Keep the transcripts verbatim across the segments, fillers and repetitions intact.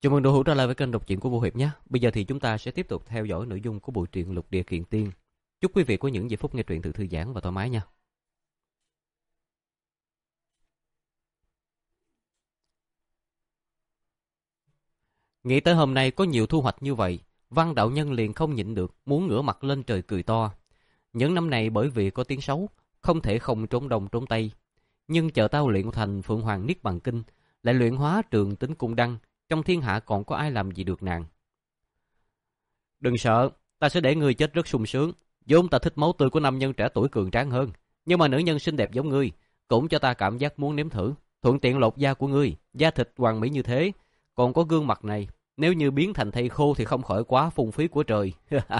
Chào mừng đội hữu trở lại với kênh đọc truyện của Vũ Hiệp nhé. Bây giờ thì chúng ta sẽ tiếp tục theo dõi nội dung của bộ truyện Lục Địa Kiện Tiên. Chúc quý vị có những giây phút nghe truyện tự thư giãn và thoải mái nha. Nghĩ tới hôm nay có nhiều thu hoạch như vậy, Văn đạo nhân liền không nhịn được, muốn ngửa mặt lên trời cười to. Những năm này bởi vì có tiếng xấu, không thể không trốn đông trốn tây. Nhưng chờ tao luyện thành Phượng Hoàng Niết Bàn Kinh, lại luyện hóa Trường Tính Cung Đăng, trong thiên hạ còn có ai làm gì được nàng. Đừng sợ, ta sẽ để ngươi chết rất sung sướng. Vốn ta thích máu tươi của nam nhân trẻ tuổi cường tráng hơn, nhưng mà nữ nhân xinh đẹp giống ngươi cũng cho ta cảm giác muốn nếm thử. Thuận tiện lột da của ngươi, da thịt hoàn mỹ như thế, còn có gương mặt này, nếu như biến thành thây khô thì không khỏi quá phung phí của trời.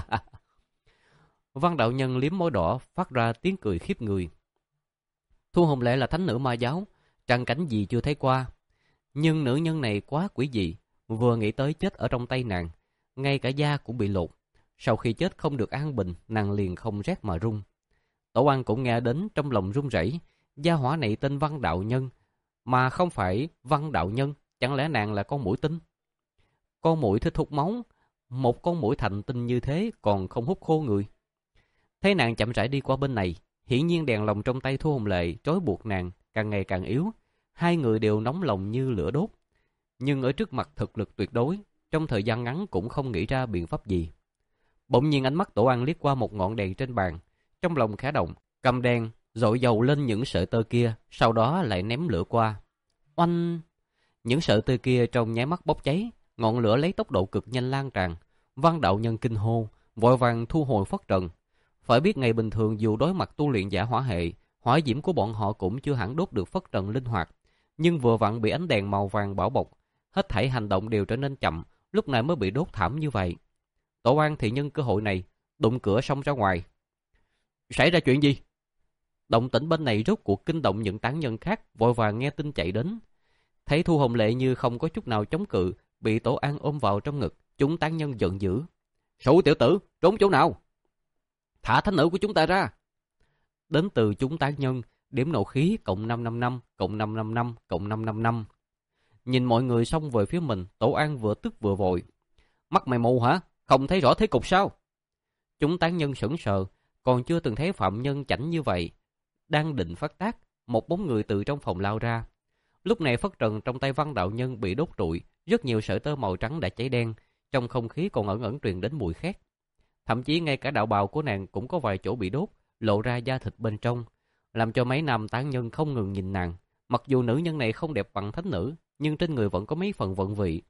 Văn đạo nhân liếm môi đỏ, phát ra tiếng cười khiếp người. Thu Hồng Lệ là thánh nữ ma giáo, trăng cảnh gì chưa thấy qua. Nhưng nữ nhân này quá quỷ dị, vừa nghĩ tới chết ở trong tay nàng, ngay cả da cũng bị lột. Sau khi chết không được an bình, nàng liền không rét mà run. Tổ An cũng nghe đến trong lòng run rẩy. Gia hỏa này tên Văn đạo nhân, mà không phải Văn đạo nhân, chẳng lẽ nàng là con muỗi tinh? Con muỗi thích hút máu, một con muỗi thành tinh như thế còn không hút khô người. Thấy nàng chậm rãi đi qua bên này, hiển nhiên đèn lồng trong tay Thu Hồng Lệ trói buộc nàng càng ngày càng yếu. Hai người đều nóng lòng như lửa đốt, nhưng ở trước mặt thực lực tuyệt đối, trong thời gian ngắn cũng không nghĩ ra biện pháp gì. Bỗng nhiên ánh mắt Tổ An liếc qua một ngọn đèn trên bàn, trong lòng khẽ động, cầm đèn dội dầu lên những sợi tơ kia, sau đó lại ném lửa qua. Oanh! Những sợi tơ kia trong nháy mắt bốc cháy, ngọn lửa lấy tốc độ cực nhanh lan tràn. Văn đạo nhân kinh hô, vội vàng thu hồi phất trần. Phải biết ngày bình thường dù đối mặt tu luyện giả hỏa hệ, hỏa diễm của bọn họ cũng chưa hẳn đốt được phất trần linh hoạt, nhưng vừa vặn bị ánh đèn màu vàng bảo bọc, hết thảy hành động đều trở nên chậm, lúc này mới bị đốt thảm như vậy. Tổ An thì nhân cơ hội này, đụng cửa xông ra ngoài. Xảy ra chuyện gì? Động tĩnh bên này rốt cuộc kinh động những tán nhân khác, vội vàng nghe tin chạy đến. Thấy Thu Hồng Lệ như không có chút nào chống cự, bị Tổ An ôm vào trong ngực, chúng tán nhân giận dữ. Sủ tiểu tử, trốn chỗ nào? Thả thánh nữ của chúng ta ra! Đến từ chúng tán nhân, điểm nộ khí cộng năm năm năm, cộng năm năm năm, cộng năm năm năm. Nhìn mọi người xông về phía mình, Tổ An vừa tức vừa vội. Mắt mày mù hả? Không thấy rõ thế cục sao? Chúng tán nhân sững sờ, còn chưa từng thấy phạm nhân chảnh như vậy. Đang định phát tác, một bóng người từ trong phòng lao ra. Lúc này phất trần trong tay Văn đạo nhân bị đốt trụi, rất nhiều sợi tơ màu trắng đã cháy đen, trong không khí còn ẩn ẩn truyền đến mùi khét. Thậm chí ngay cả đạo bào của nàng cũng có vài chỗ bị đốt, lộ ra da thịt bên trong, làm cho mấy nam tán nhân không ngừng nhìn nàng. Mặc dù nữ nhân này không đẹp bằng thánh nữ, nhưng trên người vẫn có mấy phần vận vị.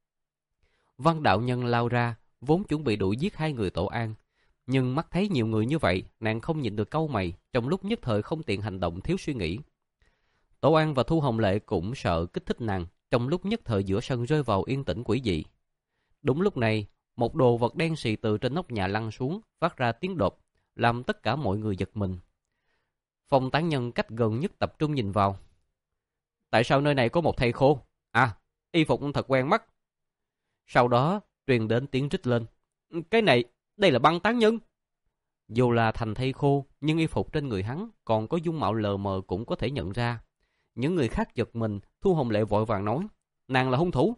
Văn đạo nhân lao ra, vốn chuẩn bị đuổi giết hai người Tổ An, nhưng mắt thấy nhiều người như vậy, nàng không nhịn được cau mày, trong lúc nhất thời không tiện hành động, thiếu suy nghĩ. Tổ An và Thu Hồng Lệ cũng sợ kích thích nàng, trong lúc nhất thời giữa sân rơi vào yên tĩnh quỷ dị. Đúng lúc này, một đồ vật đen xì từ trên nóc nhà lăn xuống, phát ra tiếng đột, làm tất cả mọi người giật mình. Phong tán nhân cách gần nhất tập trung nhìn vào. Tại sao nơi này có một thây khô? À, y phục thật quen mắt. Sau đó truyền đến tiếng rít lên. Cái này, đây là băng tán nhân. Dù là thành thây khô, nhưng y phục trên người hắn còn có dung mạo lờ mờ cũng có thể nhận ra. Những người khác giật mình, Thu Hồng Lệ vội vàng nói, nàng là hung thủ.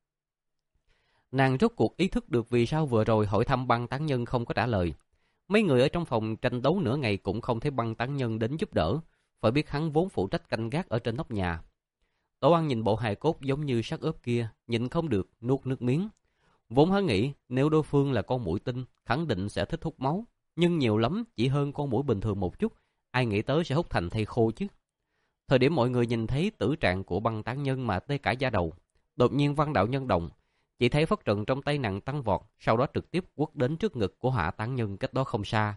Nàng rốt cuộc ý thức được vì sao vừa rồi hỏi thăm băng tán nhân không có trả lời. Mấy người ở trong phòng tranh đấu nửa ngày cũng không thấy băng tán nhân đến giúp đỡ, phải biết hắn vốn phụ trách canh gác ở trên nóc nhà. Tổ An nhìn bộ hài cốt giống như xác ướp kia, nhịn không được nuốt nước miếng. Vốn hắn nghĩ nếu đối phương là con muỗi tinh, khẳng định sẽ thích hút máu, nhưng nhiều lắm chỉ hơn con muỗi bình thường một chút, ai nghĩ tới sẽ hút thành thây khô chứ. Thời điểm mọi người nhìn thấy tử trạng của băng tán nhân mà tê cả da đầu, đột nhiên Văn đạo nhân động, chỉ thấy phất trần trong tay nàng tăng vọt, sau đó trực tiếp quất đến trước ngực của Hỏa tán nhân cách đó không xa.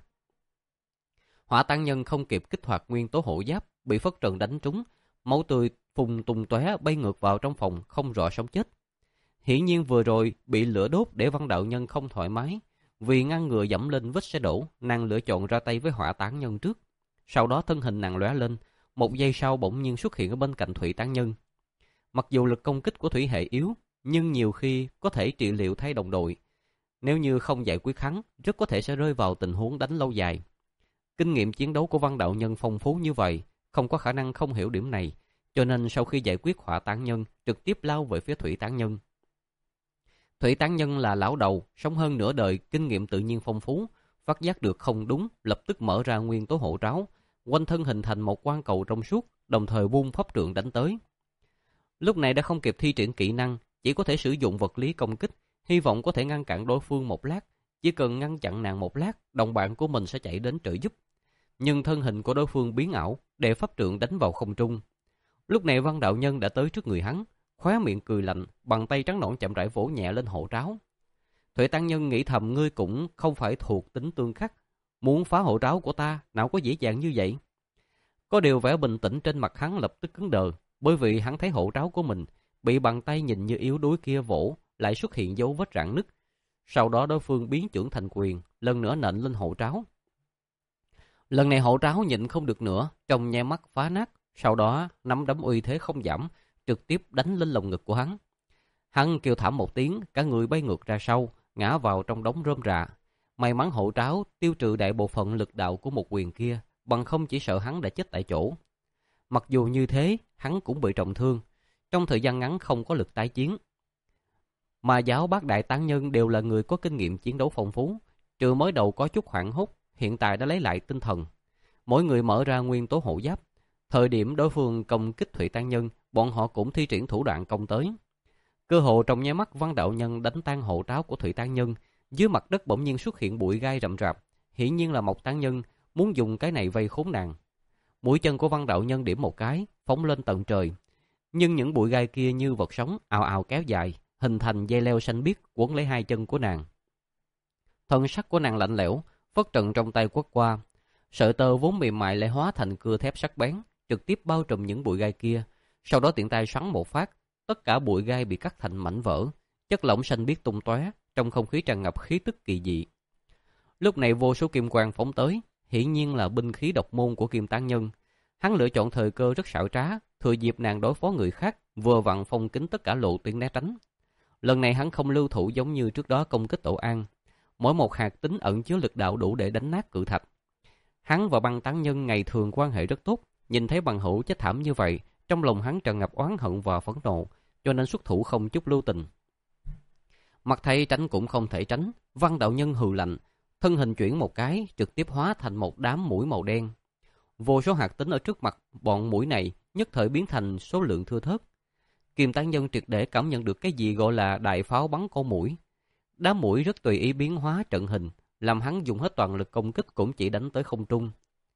Hỏa tán nhân không kịp kích hoạt nguyên tố hộ giáp, bị phất trần đánh trúng, máu tươi phun tung tóe bay ngược vào trong phòng, không rõ sống chết. Hiển nhiên vừa rồi bị lửa đốt để Văn đạo nhân không thoải mái, vì ngăn ngừa dẫm lên vết sẽ đổ, nàng lựa chọn ra tay với Hỏa tán nhân trước. Sau đó thân hình nàng lóe lên, một giây sau bỗng nhiên xuất hiện ở bên cạnh Thủy tán nhân. Mặc dù lực công kích của thủy hệ yếu, nhưng nhiều khi có thể trị liệu thay đồng đội. Nếu như không giải quyết hắn, rất có thể sẽ rơi vào tình huống đánh lâu dài. Kinh nghiệm chiến đấu của Văn đạo nhân phong phú như vậy, không có khả năng không hiểu điểm này, cho nên sau khi giải quyết Hỏa tán nhân, trực tiếp lao về phía Thủy tán nhân. Thủy Tán Nhân là lão đầu, sống hơn nửa đời, kinh nghiệm tự nhiên phong phú, phát giác được không đúng, lập tức mở ra nguyên tố hộ tráo, quanh thân hình thành một quang cầu trong suốt, đồng thời vung pháp trượng đánh tới. Lúc này đã không kịp thi triển kỹ năng, chỉ có thể sử dụng vật lý công kích, hy vọng có thể ngăn cản đối phương một lát. Chỉ cần ngăn chặn nàng một lát, đồng bạn của mình sẽ chạy đến trợ giúp. Nhưng thân hình của đối phương biến ảo, để pháp trượng đánh vào không trung. Lúc này Văn đạo nhân đã tới trước người hắn, khóe miệng cười lạnh, bằng tay trắng nõn chậm rãi vỗ nhẹ lên hộ tráo. Thủy Tán Nhân nghĩ thầm, ngươi cũng không phải thuộc tính tương khắc, muốn phá hộ tráo của ta nào có dễ dàng như vậy. Có điều vẻ bình tĩnh trên mặt hắn lập tức cứng đờ, bởi vì hắn thấy hộ tráo của mình bị bàn tay nhìn như yếu đuối kia vỗ, lại xuất hiện dấu vết rạn nứt. Sau đó đối phương biến chưởng thành quyền, lần nữa nện lên hộ tráo. Lần này hộ tráo nhịn không được nữa, trong nháy mắt phá nát, sau đó nắm đấm uy thế không giảm, trực tiếp đánh lên lồng ngực của hắn. Hắn kêu thảm một tiếng, cả người bay ngược ra sau, ngã vào trong đống rơm rạ. May mắn hộ tráo tiêu trừ đại bộ phận lực đạo của một quyền kia, bằng không chỉ sợ hắn đã chết tại chỗ. Mặc dù như thế, hắn cũng bị trọng thương, trong thời gian ngắn không có lực tái chiến. Mà giáo Bát Đại Tán Nhân đều là người có kinh nghiệm chiến đấu phong phú, trừ mới đầu có chút hoảng hốt, hiện tại đã lấy lại tinh thần. Mỗi người mở ra nguyên tố hộ giáp. Thời điểm đối phương công kích Thủy Tán Nhân, bọn họ cũng thi triển thủ đoạn công tới. Cơ hồ trong nháy mắt Văn đạo nhân đánh tan hộ tráo của Thủy Tán Nhân, dưới mặt đất bỗng nhiên xuất hiện bụi gai rậm rạp, hiển nhiên là Mộc Tán Nhân muốn dùng cái này vây khốn nàng. Mũi chân của Văn đạo nhân điểm một cái, phóng lên tận trời, nhưng những bụi gai kia như vật sống ào ào kéo dài, hình thành dây leo xanh biếc quấn lấy hai chân của nàng. Thân sắc của nàng lạnh lẽo, phất trần trong tay quất qua, sợi tơ vốn mềm mại lại hóa thành cưa thép sắc bén, trực tiếp bao trùm những bụi gai kia. Sau đó tiện tay xoắn một phát, tất cả bụi gai bị cắt thành mảnh vỡ, chất lỏng xanh biếc tung tóe, trong không khí tràn ngập khí tức kỳ dị. Lúc này vô số kim quang phóng tới, hiển nhiên là binh khí độc môn của Kim Tán Nhân. Hắn lựa chọn thời cơ rất xảo trá, thừa dịp nàng đối phó người khác, vừa vặn phong kín tất cả lộ tuyến né tránh. Lần này hắn không lưu thủ giống như trước đó công kích Tổ An, mỗi một hạt tính ẩn chứa lực đạo đủ để đánh nát cự thạch. Hắn và Băng Tán Nhân ngày thường quan hệ rất tốt, nhìn thấy bằng hữu chết thảm như vậy, trong lòng hắn tràn ngập oán hận và phẫn nộ, cho nên xuất thủ không chút lưu tình. Mặt thấy tránh cũng không thể tránh, Văn đạo nhân hừ lạnh, thân hình chuyển một cái, trực tiếp hóa thành một đám mũi màu đen. Vô số hạt tính ở trước mặt bọn mũi này nhất thời biến thành số lượng thưa thớt. Kim Tán Nhân triệt để cảm nhận được cái gì gọi là đại pháo bắn con muỗi. Đám muỗi rất tùy ý biến hóa trận hình, làm hắn dùng hết toàn lực công kích cũng chỉ đánh tới không trung.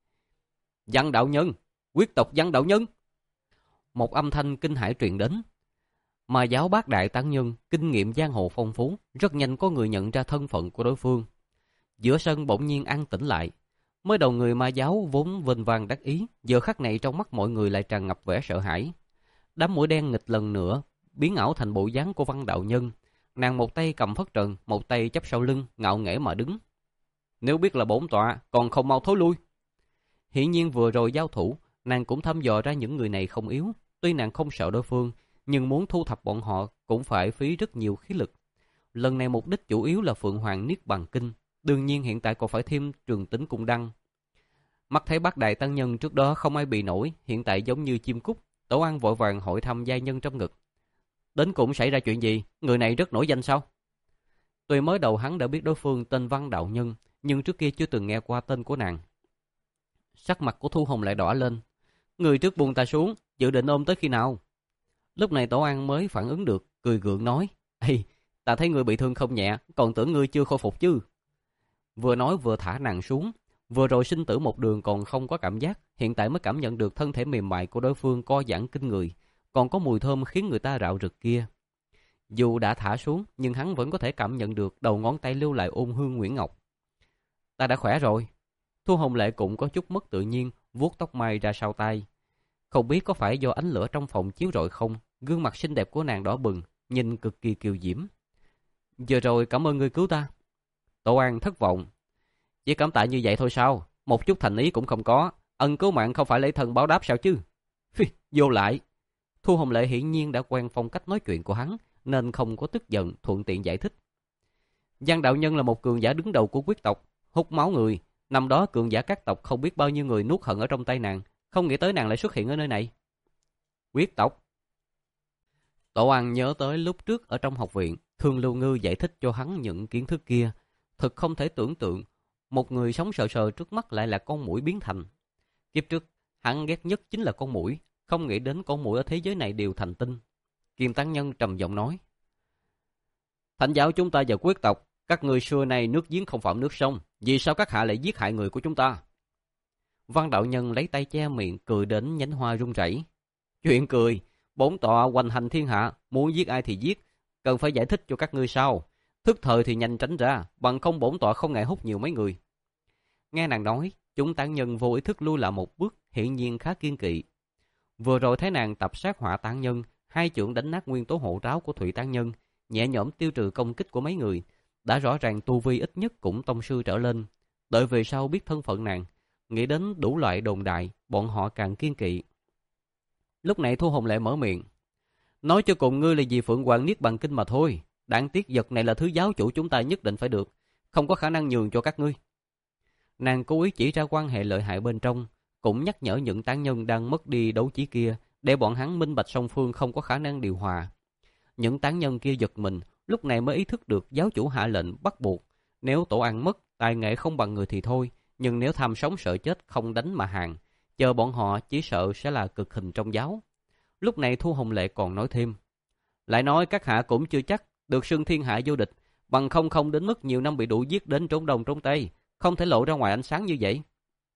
Văn đạo nhân, quyết tộc Văn đạo nhân. Một âm thanh kinh hãi truyền đến. Mà giáo Bát Đại Tán Nhân kinh nghiệm giang hồ phong phú, rất nhanh có người nhận ra thân phận của đối phương. Giữa sân bỗng nhiên an tĩnh lại. Mới đầu người ma giáo vốn vinh vang đắc ý, giờ khắc này trong mắt mọi người lại tràn ngập vẻ sợ hãi. Đám mũi đen nghịch lần nữa biến ảo thành bộ dáng của Văn đạo nhân. Nàng một tay cầm phất trần, một tay chắp sau lưng, ngạo nghễ mà đứng. Nếu biết là bổn tọa, còn không mau thối lui. Hiển nhiên vừa rồi giao thủ, nàng cũng thăm dò ra những người này không yếu. Tuy nàng không sợ đối phương, nhưng muốn thu thập bọn họ cũng phải phí rất nhiều khí lực. Lần này mục đích chủ yếu là Phượng Hoàng Niết Bàn Kinh, đương nhiên hiện tại còn phải thêm Trường Tính Cung Đăng. Mắt thấy Bát Đại Tăng Nhân trước đó không ai bị nổi, hiện tại giống như chim cút. Tổ An vội vàng hỏi thăm giai nhân trong ngực. Đến cùng xảy ra chuyện gì? Người này rất nổi danh sao? Tuy mới đầu hắn đã biết đối phương tên Văn đạo nhân, nhưng trước kia chưa từng nghe qua tên của nàng. Sắc mặt của Thu Hồng lại đỏ lên. Người trước buông ta xuống, dự định ôm tới khi nào? Lúc này Tổ An mới phản ứng được, cười gượng nói. Ê, ta thấy người bị thương không nhẹ, còn tưởng ngươi chưa khôi phục chứ. Vừa nói vừa thả nàng xuống. Vừa rồi sinh tử một đường còn không có cảm giác, hiện tại mới cảm nhận được thân thể mềm mại của đối phương co giãn kinh người, còn có mùi thơm khiến người ta rạo rực kia. Dù đã thả xuống, nhưng hắn vẫn có thể cảm nhận được đầu ngón tay lưu lại ôn hương Nguyễn Ngọc. Ta đã khỏe rồi. Thu Hồng Lệ cũng có chút mất tự nhiên, vuốt tóc mai ra sau tai. Không biết có phải do ánh lửa trong phòng chiếu rọi không, gương mặt xinh đẹp của nàng đỏ bừng, nhìn cực kỳ kiều diễm. Giờ rồi cảm ơn ngươi cứu ta. Tổ An thất vọng. Chỉ cảm tạ như vậy thôi sao? Một chút thành ý cũng không có. Ân cứu mạng không phải lấy thân báo đáp sao chứ? Phi, vô lại. Thu Hồng Lệ hiển nhiên đã quen phong cách nói chuyện của hắn, nên không có tức giận, thuận tiện giải thích. Văn đạo nhân là một cường giả đứng đầu của quyết tộc, hút máu người. Năm đó cường giả các tộc không biết bao nhiêu người nuốt hận ở trong tay nàng, không nghĩ tới nàng lại xuất hiện ở nơi này. Quyết tộc. Tổ An nhớ tới lúc trước ở trong học viện, Thương Lưu Ngư giải thích cho hắn những kiến thức kia. Thật không thể tưởng tượng, một người sống sờ sờ trước mắt lại là con muỗi biến thành. Kiếp trước, hắn ghét nhất chính là con muỗi, không nghĩ đến con muỗi ở thế giới này đều thành tinh. Kim Tán Nhân trầm giọng nói: Thánh giáo chúng ta và quyết tộc, các người xưa nay nước giếng không phạm nước sông, vì sao các hạ lại giết hại người của chúng ta? Văn đạo nhân lấy tay che miệng, cười đến nhánh hoa rung rẩy. Chuyện cười, bổn tọa hoành hành thiên hạ, muốn giết ai thì giết, cần phải giải thích cho các ngươi sao? Thức thời thì nhanh tránh ra, bằng không bổn tọa không ngại hút nhiều mấy người. Nghe nàng nói, chúng tán nhân vô ý thức lui lại một bước, hiển nhiên khá kiên kỵ. Vừa rồi thấy nàng tập sát hỏa tán nhân, hai chưởng đánh nát nguyên tố hộ tráo của Thủy tán nhân, nhẹ nhõm tiêu trừ công kích của mấy người, đã rõ ràng tu vi ít nhất cũng tông sư trở lên. Đợi về sau biết thân phận nàng, nghĩ đến đủ loại đồn đại, bọn họ càng kiên kỵ. Lúc này Thu Hồng Lệ mở miệng: Nói cho cùng ngươi là vì Phượng Hoàng Niết Bàn Kinh mà thôi. Đáng tiếc vật này là thứ giáo chủ chúng ta nhất định phải được, không có khả năng nhường cho các ngươi. Nàng cố ý chỉ ra quan hệ lợi hại bên trong, cũng nhắc nhở những tán nhân đang mất đi đấu trí kia, để bọn hắn minh bạch song phương không có khả năng điều hòa. Những tán nhân kia giật mình, lúc này mới ý thức được giáo chủ hạ lệnh bắt buộc. Nếu tổ ăn mất, tài nghệ không bằng người thì thôi, nhưng nếu tham sống sợ chết không đánh mà hàng, chờ bọn họ chỉ sợ sẽ là cực hình trong giáo. Lúc này Thu Hồng Lệ còn nói thêm: Lại nói các hạ cũng chưa chắc được xưng thiên hạ vô địch, bằng không không đến mức nhiều năm bị đủ giết đến trốn đông trốn tây, không thể lộ ra ngoài ánh sáng như vậy.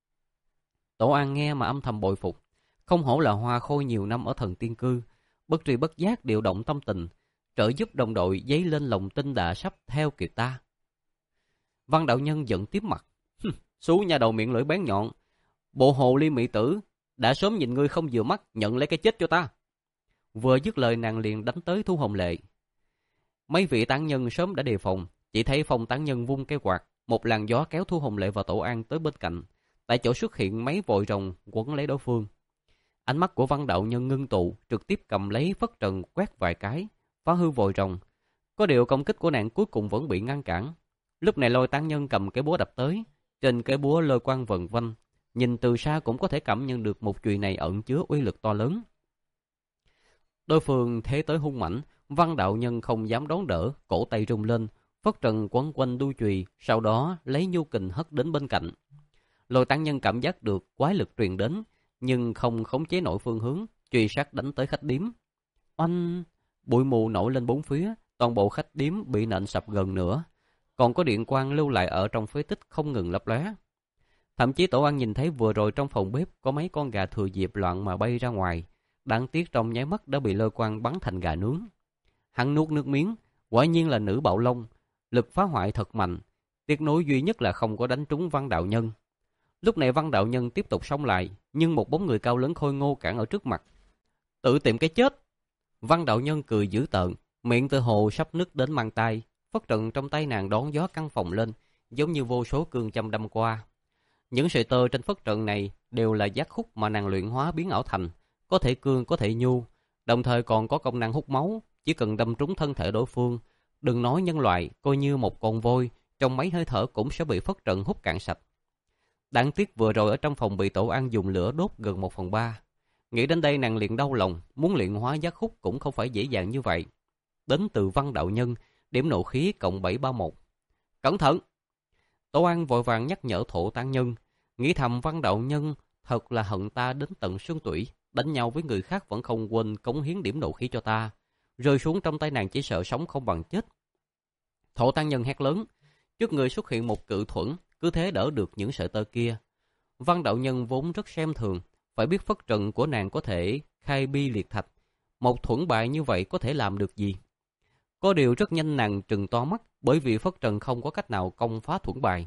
Tổ An nghe mà âm thầm bội phục, không hổ là hoa khôi nhiều năm ở thần tiên cư, bất tri bất giác điều động tâm tình, trợ giúp đồng đội dấy lên lòng tin đã sắp theo kịp ta. Văn đạo nhân giận tím mặt: Xú nhà đầu miệng lưỡi bén nhọn, bộ hồ ly mỹ tử, đã sớm nhìn ngươi không vừa mắt, nhận lấy cái chết cho ta. Vừa dứt lời nàng liền đánh tới Thu Hồng Lệ. Mấy vị tán nhân sớm đã đề phòng, chỉ thấy Phong tán nhân vung cây quạt, một làn gió kéo Thu Hồng Lệ và Tổ An tới bên cạnh. Tại chỗ xuất hiện mấy vòi rồng quấn lấy đối phương. Ánh mắt của Văn đạo nhân ngưng tụ, trực tiếp cầm lấy phất trần quét vài cái, phá hư vòi rồng. Có điều công kích của nàng cuối cùng vẫn bị ngăn cản. Lúc này Lôi tán nhân cầm cái búa đập tới, trên cái búa lôi quang vần vanh, nhìn từ xa cũng có thể cảm nhận được một chùy này ẩn chứa uy lực to lớn. Đối phương thế tới hung mãnh, Văn đạo nhân không dám đón đỡ, cổ tay rung lên, phất trần quấn quanh đuôi chùy, sau đó lấy nhu kình hất đến bên cạnh. Lôi tán nhân cảm giác được quái lực truyền đến, nhưng không khống chế nổi phương hướng, chùy sắc đánh tới khách điếm. Oanh! Bụi mù nổi lên bốn phía, toàn bộ khách điếm bị nện sập gần nửa, còn có điện quang lưu lại ở trong phế tích không ngừng lấp lóe. Thậm chí Tổ An nhìn thấy vừa rồi trong phòng bếp có mấy con gà thừa dịp loạn mà bay ra ngoài, đáng tiếc trong nháy mắt đã bị lôi quang bắn thành gà nướng. Hắn nuốt nước miếng, quả nhiên là nữ bạo long, lực phá hoại thật mạnh, tiếc nối duy nhất là không có đánh trúng Văn đạo nhân. Lúc này Văn đạo nhân tiếp tục xông lại, nhưng một bóng người cao lớn khôi ngô cản ở trước mặt. Tự tìm cái chết! Văn đạo nhân cười dữ tợn, miệng tự hồ sắp nứt đến mang tay, phất trần trong tay nàng đón gió căng phồng lên, giống như vô số cương châm đâm qua. Những sợi tơ trên phất trần này đều là giác khúc mà nàng luyện hóa biến ảo thành, có thể cương có thể nhu, đồng thời còn có công năng hút máu, chỉ cần đâm trúng thân thể đối phương, đừng nói nhân loại, coi như một con voi, trong mấy hơi thở cũng sẽ bị phất trần hút cạn sạch. Đáng tiếc vừa rồi ở trong phòng bị Tổ An dùng lửa đốt gần một phần ba. Nghĩ đến đây nàng liền đau lòng, muốn luyện hóa giác khúc cũng không phải dễ dàng như vậy. Đến từ Văn đạo nhân, điểm nộ khí cộng bảy ba một. Cẩn thận! Tổ An vội vàng nhắc nhở Thổ tán nhân, nghĩ thầm Văn đạo nhân thật là hận ta đến tận xương tủy, đánh nhau với người khác vẫn không quên cống hiến điểm nộ khí cho ta, rơi xuống trong tay nàng chỉ sợ sống không bằng chết. Thổ tán nhân hét lớn, trước người xuất hiện một cự thuẫn, cứ thế đỡ được những sợi tơ kia. Văn đạo nhân vốn rất xem thường, phải biết phất trần của nàng có thể khai bi liệt thạch, một thuẫn bại như vậy có thể làm được gì? Có điều rất nhanh nàng trừng to mắt, bởi vì phất trần không có cách nào công phá thuẫn bài.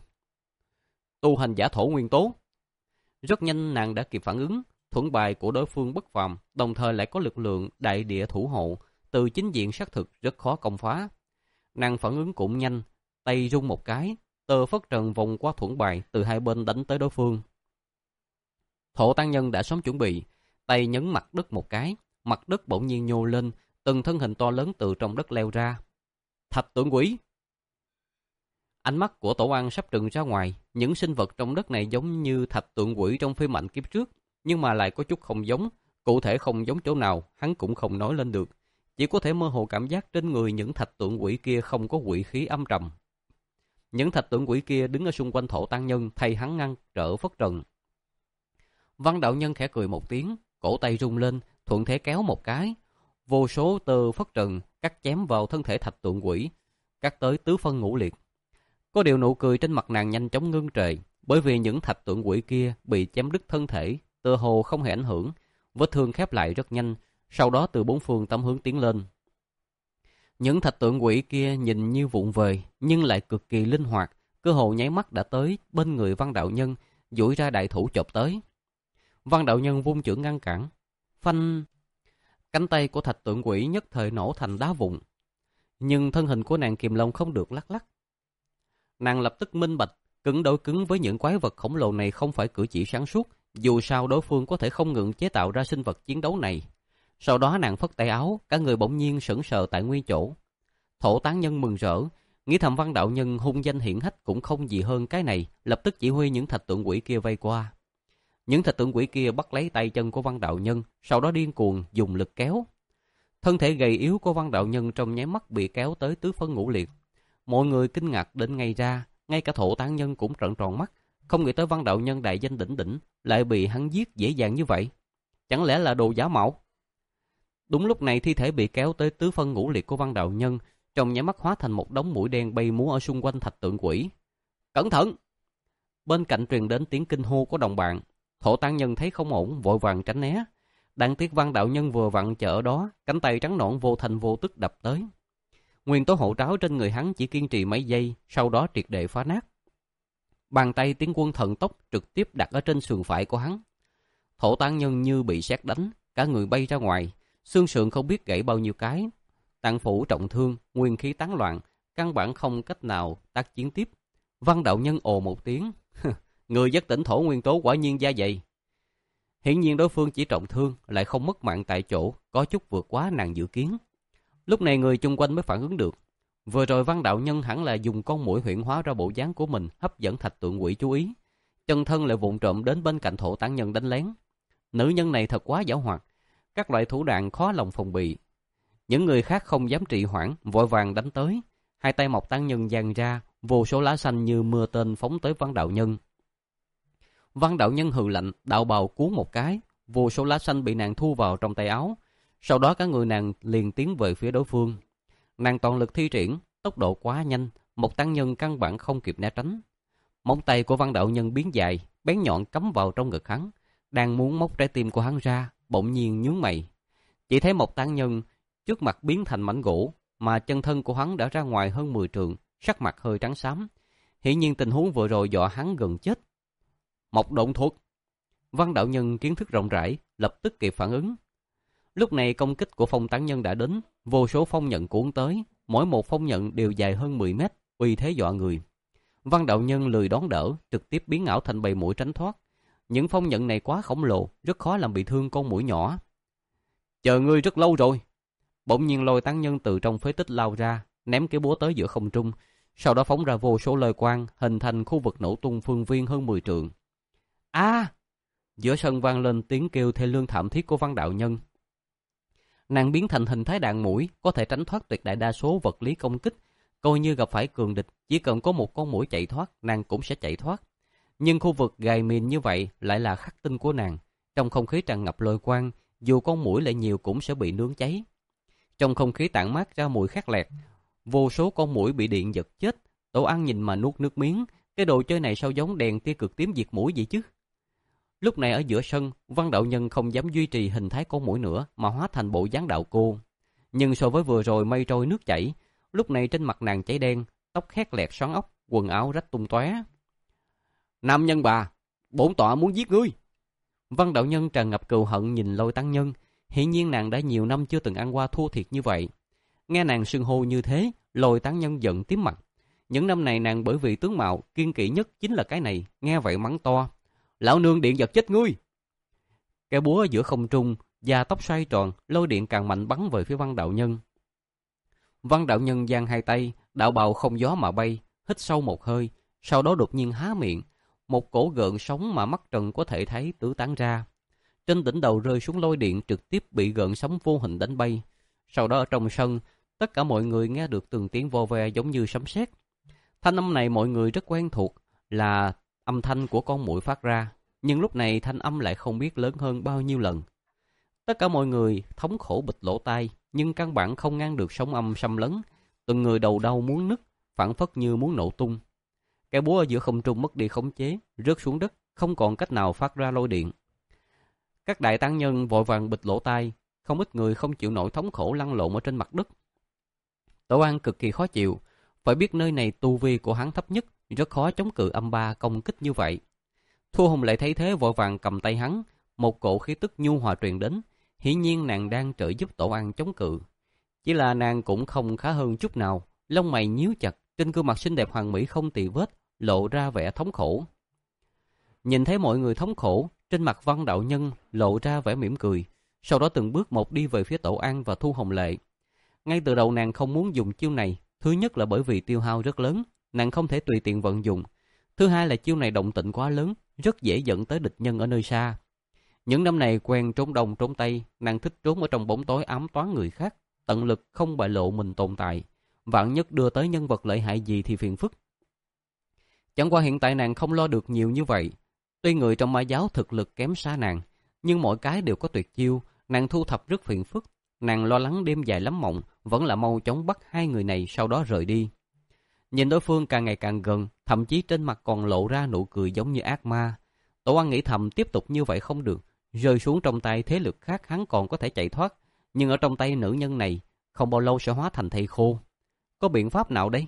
Tu hành giả thổ nguyên tố. Rất nhanh nàng đã kịp phản ứng, thuẫn bài của đối phương bất phàm, đồng thời lại có lực lượng đại địa thủ hộ, từ chính diện xác thực rất khó công phá. Nàng phản ứng cũng nhanh, tay rung một cái, tơ phất trần vòng qua thuẫn bài từ hai bên đánh tới đối phương. Thổ tán nhân đã sớm chuẩn bị, tay nhấn mặt đất một cái, mặt đất bỗng nhiên nhô lên, từng thân hình to lớn từ trong đất leo ra. Thạch tượng quỷ! Ánh mắt của Tổ An sắp trừng ra ngoài, những sinh vật trong đất này giống như thạch tượng quỷ trong phim ảnh kiếp trước, nhưng mà lại có chút không giống, cụ thể không giống chỗ nào, hắn cũng không nói lên được. chỉ có thể mơ hồ cảm giác trên người những thạch tượng quỷ kia không có quỷ khí âm trầm. Những thạch tượng quỷ kia đứng ở xung quanh Thổ Tán Nhân thay hắn ngăn trở Phất Trần. Văn Đạo Nhân khẽ cười một tiếng, cổ tay rung lên, thuận thế kéo một cái. Vô số tơ Phất Trần cắt chém vào thân thể thạch tượng quỷ, cắt tới tứ phân ngũ liệt. Có điều nụ cười trên mặt nàng nhanh chóng ngưng trệ, bởi vì những thạch tượng quỷ kia bị chém đứt thân thể, tựa hồ không hề ảnh hưởng, vết thương khép lại rất nhanh, sau đó từ bốn phương tám hướng tiến lên. Những thạch tượng quỷ kia nhìn như vụng về, nhưng lại cực kỳ linh hoạt, cơ hồ nháy mắt đã tới bên người Văn Đạo Nhân, duỗi ra đại thủ chộp tới. Văn Đạo Nhân vung chưởng ngăn cản, phanh, cánh tay của thạch tượng quỷ nhất thời nổ thành đá vụn, nhưng thân hình của nàng Kiềm Long không được lắc lắc. Nàng lập tức minh bạch, cứng đối cứng với những quái vật khổng lồ này không phải cử chỉ sáng suốt, dù sao đối phương có thể không ngừng chế tạo ra sinh vật chiến đấu này. Sau đó nàng phất tay áo, cả người bỗng nhiên sững sờ tại nguyên chỗ. Thổ Tán Nhân mừng rỡ, nghĩ thầm Văn Đạo Nhân hung danh hiển hách cũng không gì hơn cái này, lập tức chỉ huy những thạch tượng quỷ kia vây qua. Những thạch tượng quỷ kia bắt lấy tay chân của Văn Đạo Nhân, sau đó điên cuồng dùng lực kéo. Thân thể gầy yếu của Văn Đạo Nhân trong nháy mắt bị kéo tới tứ phân ngũ liệt. Mọi người kinh ngạc đến ngay ra, ngay cả Thổ Tán Nhân cũng trợn tròn mắt, không nghĩ tới Văn Đạo Nhân đại danh đỉnh đỉnh lại bị hắn giết dễ dàng như vậy. Chẳng lẽ là đồ giả mạo? Đúng lúc này thi thể bị kéo tới tứ phân ngũ liệt của Văn Đạo Nhân trong nháy mắt hóa thành một đống mũi đen bay múa ở xung quanh thạch tượng quỷ. Cẩn thận! Bên cạnh truyền đến tiếng kinh hô của đồng bạn. Thổ Tán Nhân thấy không ổn, vội vàng tránh né. Đáng tiếc Văn Đạo Nhân vừa vặn chờ ở đó, cánh tay trắng nõn vô thành vô tức đập tới. Nguyên tố hộ tráo trên người hắn chỉ kiên trì mấy giây, sau đó triệt để phá nát. Bàn tay Tiến Quân thần tốc trực tiếp đặt ở trên sườn phải của hắn. Thổ Tán Nhân như bị sét đánh, cả người bay ra ngoài, xương sườn không biết gãy bao nhiêu cái. Tạng phủ trọng thương, nguyên khí tán loạn, căn bản không cách nào tác chiến tiếp. Văn Đạo Nhân ồ một tiếng, người giác tỉnh thổ nguyên tố quả nhiên da dày. Hiển nhiên đối phương chỉ trọng thương, lại không mất mạng tại chỗ, có chút vượt quá nàng dự kiến. Lúc này người chung quanh mới phản ứng được. Vừa rồi Văn Đạo Nhân hẳn là dùng con muỗi huyễn hóa ra bộ dáng của mình hấp dẫn thạch tượng quỷ chú ý. Chân thân lại vụng trộm đến bên cạnh Thổ Tán Nhân đánh lén. Nữ nhân này thật quá giảo hoạt, các loại thủ đoạn khó lòng phòng bị. Những người khác không dám trì hoãn, vội vàng đánh tới. Hai tay Mộc Tán Nhân giang ra, vô số lá xanh như mưa tên phóng tới Văn Đạo Nhân. Văn Đạo Nhân hừ lạnh, đạo bào cuốn một cái, vô số lá xanh bị nàng thu vào trong tay áo. Sau đó cả người nàng liền tiến về phía đối phương. Nàng toàn lực thi triển, tốc độ quá nhanh, Mộc Tán Nhân căn bản không kịp né tránh. Móng tay của Văn Đạo Nhân biến dài, bén nhọn cắm vào trong ngực hắn, đang muốn móc trái tim của hắn ra, bỗng nhiên nhướng mày. Chỉ thấy Mộc Tán Nhân trước mặt biến thành mảnh gỗ, mà chân thân của hắn đã ra ngoài hơn mười trượng, sắc mặt hơi trắng xám. Hiển nhiên tình huống vừa rồi dọa hắn gần chết. Mộc Động Thuật. Văn Đạo Nhân kiến thức rộng rãi, lập tức kịp phản ứng. Lúc này công kích của Phong Tán Nhân đã đến, vô số phong nhận cuốn tới, mỗi một phong nhận đều dài hơn mười mét, uy thế dọa người. Văn Đạo Nhân lười đón đỡ, trực tiếp biến ảo thành bầy muỗi tránh thoát. Những phong nhận này quá khổng lồ, rất khó làm bị thương con muỗi nhỏ. Chờ ngươi rất lâu rồi. Bỗng nhiên Lôi Tán Nhân từ trong phế tích lao ra, ném cái búa tới giữa không trung, sau đó phóng ra vô số lôi quang, hình thành khu vực nổ tung phương viên hơn mười trượng. A! À! Giữa sân vang lên tiếng kêu thê lương thảm thiết của Văn Đạo Nhân. Nàng biến thành hình thái đạn muỗi, có thể tránh thoát tuyệt đại đa số vật lý công kích, coi như gặp phải cường địch, chỉ cần có một con muỗi chạy thoát, nàng cũng sẽ chạy thoát. Nhưng khu vực gài mìn như vậy lại là khắc tinh của nàng, trong không khí tràn ngập lôi quang, dù con muỗi lại nhiều cũng sẽ bị nướng cháy. Trong không khí tản mát ra mùi khét lẹt, vô số con muỗi bị điện giật chết. Tổ Ăn nhìn mà nuốt nước miếng, cái đồ chơi này sao giống đèn tia cực tím diệt muỗi vậy chứ? Lúc này ở giữa sân, Văn Đạo Nhân không dám duy trì hình thái con muỗi nữa mà hóa thành bộ dáng đạo cô. Nhưng so với vừa rồi mây trôi nước chảy, lúc này trên mặt nàng cháy đen, tóc khét lẹt xoắn ốc, quần áo rách tung tóe. Nam nhân bà, bổn tọa muốn giết ngươi. Văn Đạo Nhân tràn ngập cừu hận nhìn Lôi Tán Nhân, hiển nhiên nàng đã nhiều năm chưa từng ăn qua thua thiệt như vậy. Nghe nàng xưng hô như thế, Lôi Tán Nhân giận tím mặt. Những năm này nàng bởi vì tướng mạo kiên kỵ nhất chính là cái này, nghe vậy mắng to: Lão nương điện giật chết ngươi! Cái búa ở giữa không trung, da tóc xoay tròn, lôi điện càng mạnh bắn về phía Văn Đạo Nhân. Văn Đạo Nhân giang hai tay, đạo bào không gió mà bay, hít sâu một hơi, sau đó đột nhiên há miệng, một cổ gợn sóng mà mắt trần có thể thấy tứ tán ra. Trên đỉnh đầu rơi xuống lôi điện trực tiếp bị gợn sóng vô hình đánh bay. Sau đó ở trong sân, tất cả mọi người nghe được từng tiếng vo ve giống như sấm sét. Thanh âm này mọi người rất quen thuộc, là âm thanh của con muỗi phát ra, nhưng lúc này thanh âm lại không biết lớn hơn bao nhiêu lần. Tất cả mọi người thống khổ bịt lỗ tai, nhưng căn bản không ngăn được sóng âm xâm lấn. Từng người đầu đau muốn nứt, phảng phất như muốn nổ tung. Cái búa ở giữa không trung mất đi khống chế, rớt xuống đất, không còn cách nào phát ra lôi điện. Các đại tăng nhân vội vàng bịt lỗ tai, không ít người không chịu nổi thống khổ lăn lộn ở trên mặt đất. Tổ An cực kỳ khó chịu, phải biết nơi này tu vi của hắn thấp nhất, rất khó chống cự âm ba công kích như vậy. Thu Hồng Lệ thấy thế vội vàng cầm tay hắn, một cỗ khí tức nhu hòa truyền đến, hiển nhiên nàng đang trợ giúp Tổ An chống cự. Chỉ là nàng cũng không khá hơn chút nào, lông mày nhíu chặt, trên gương mặt xinh đẹp hoàn mỹ không tì vết, lộ ra vẻ thống khổ. Nhìn thấy mọi người thống khổ, trên mặt Văn đạo nhân lộ ra vẻ mỉm cười, sau đó từng bước một đi về phía Tổ An và Thu Hồng Lệ. Ngay từ đầu nàng không muốn dùng chiêu này, thứ nhất là bởi vì tiêu hao rất lớn, nàng không thể tùy tiện vận dụng. Thứ hai là chiêu này động tĩnh quá lớn, rất dễ dẫn tới địch nhân ở nơi xa. Những năm này quen trốn đông trốn tây, nàng thích trốn ở trong bóng tối ám toán người khác, tận lực không bại lộ mình tồn tại. Vạn nhất đưa tới nhân vật lợi hại gì thì phiền phức. Chẳng qua hiện tại nàng không lo được nhiều như vậy. Tuy người trong ma giáo thực lực kém xa nàng, nhưng mọi cái đều có tuyệt chiêu, nàng thu thập rất phiền phức. Nàng lo lắng đêm dài lắm mộng, vẫn là mau chóng bắt hai người này sau đó rời đi. Nhìn đối phương càng ngày càng gần, thậm chí trên mặt còn lộ ra nụ cười giống như ác ma. Tổ An nghĩ thầm tiếp tục như vậy không được, rơi xuống trong tay thế lực khác hắn còn có thể chạy thoát, nhưng ở trong tay nữ nhân này, không bao lâu sẽ hóa thành thây khô. Có biện pháp nào đây?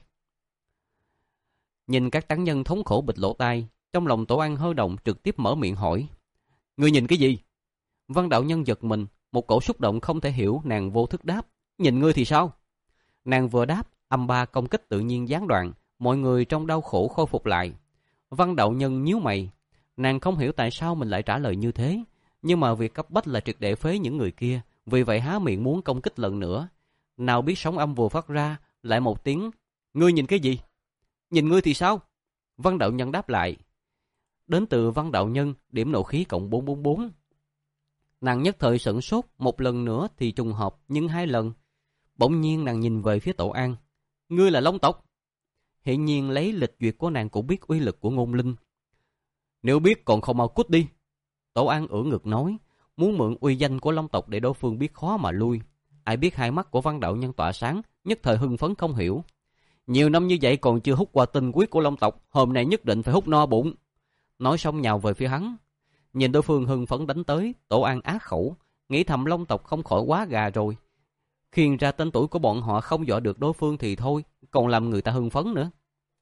Nhìn các tăng nhân thống khổ bịt lỗ tai, trong lòng Tổ An hơi động, trực tiếp mở miệng hỏi: "Ngươi nhìn cái gì?" Văn đạo nhân giật mình, một cổ xúc động không thể hiểu, nàng vô thức đáp: "Nhìn ngươi thì sao?" Nàng vừa đáp, âm ba công kích tự nhiên gián đoạn, mọi người trong đau khổ khôi phục lại. Văn đạo nhân nhíu mày, nàng không hiểu tại sao mình lại trả lời như thế, nhưng mà việc cấp bách là triệt để phế những người kia, vì vậy há miệng muốn công kích lần nữa. Nào biết sóng âm vừa phát ra, lại một tiếng: "Ngươi nhìn cái gì?" "Nhìn ngươi thì sao?" Văn đạo nhân đáp lại. Đến từ Văn đạo nhân, điểm nộ khí cộng bốn bốn bốn. Nàng nhất thời sửng sốt, một lần nữa thì trùng hợp, nhưng hai lần. Bỗng nhiên nàng nhìn về phía Tổ An: "Ngươi là Long tộc?" Hiển nhiên lấy lịch duyệt của nàng cũng biết uy lực của ngôn linh. "Nếu biết còn không mau cút đi." Tổ An ưỡn ngực nói, muốn mượn uy danh của Long tộc để đối phương biết khó mà lui. Ai biết hai mắt của Văn đạo nhân tỏa sáng, nhất thời hưng phấn không hiểu. Nhiều năm như vậy còn chưa hút qua tinh huyết của Long tộc, hôm nay nhất định phải hút no bụng. Nói xong nhào về phía hắn. Nhìn đối phương hưng phấn đánh tới, Tổ An ác khẩu, nghĩ thầm Long tộc không khỏi quá gà rồi. Khiêng ra tên tuổi của bọn họ không dọa được đối phương thì thôi, còn làm người ta hưng phấn nữa.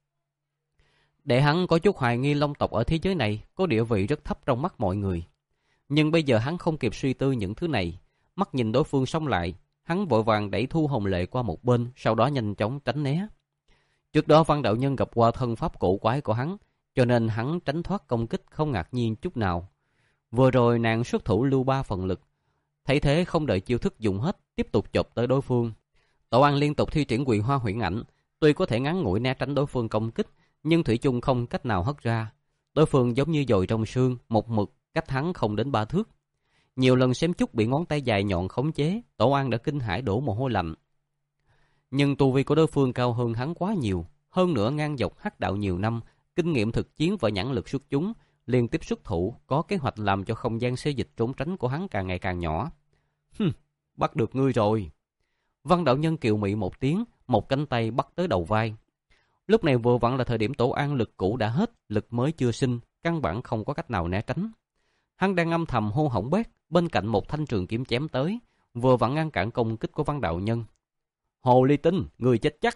Để hắn có chút hoài nghi Long tộc ở thế giới này có địa vị rất thấp trong mắt mọi người. Nhưng bây giờ hắn không kịp suy tư những thứ này, mắt nhìn đối phương xông lại, hắn vội vàng đẩy Thu Hồng Lệ qua một bên, sau đó nhanh chóng tránh né. Trước đó Văn đạo nhân gặp qua thân pháp cổ quái của hắn, cho nên hắn tránh thoát công kích không ngạc nhiên chút nào. Vừa rồi nàng xuất thủ lưu ba phần lực, thấy thế không đợi chiêu thức dùng hết, tiếp tục chộp tới đối phương. Tổ An liên tục thi triển Quỳ Hoa Huyễn Ảnh, tuy có thể ngắn ngủi né tránh đối phương công kích, nhưng thủy chung không cách nào hất ra. Đối phương giống như dồi trong xương, một mực cách hắn không đến ba thước. Nhiều lần xém chút bị ngón tay dài nhọn khống chế, Tổ An đã kinh hãi đổ mồ hôi lạnh. Nhưng tu vi của đối phương cao hơn hắn quá nhiều, hơn nữa ngang dọc hắc đạo nhiều năm, kinh nghiệm thực chiến và nhãn lực xuất chúng, liên tiếp xuất thủ, có kế hoạch làm cho không gian xê dịch trốn tránh của hắn càng ngày càng nhỏ. Hừm, bắt được ngươi rồi. Văn đạo nhân kiều mị một tiếng, một cánh tay bắt tới đầu vai. Lúc này vừa vặn là thời điểm Tổ An lực cũ đã hết, lực mới chưa sinh, căn bản không có cách nào né tránh. Hắn đang âm thầm hô hỏng bét, bên cạnh một thanh trường kiếm chém tới, vừa vặn ngăn cản công kích của Văn đạo nhân. Hồ ly tinh, người chết chắc.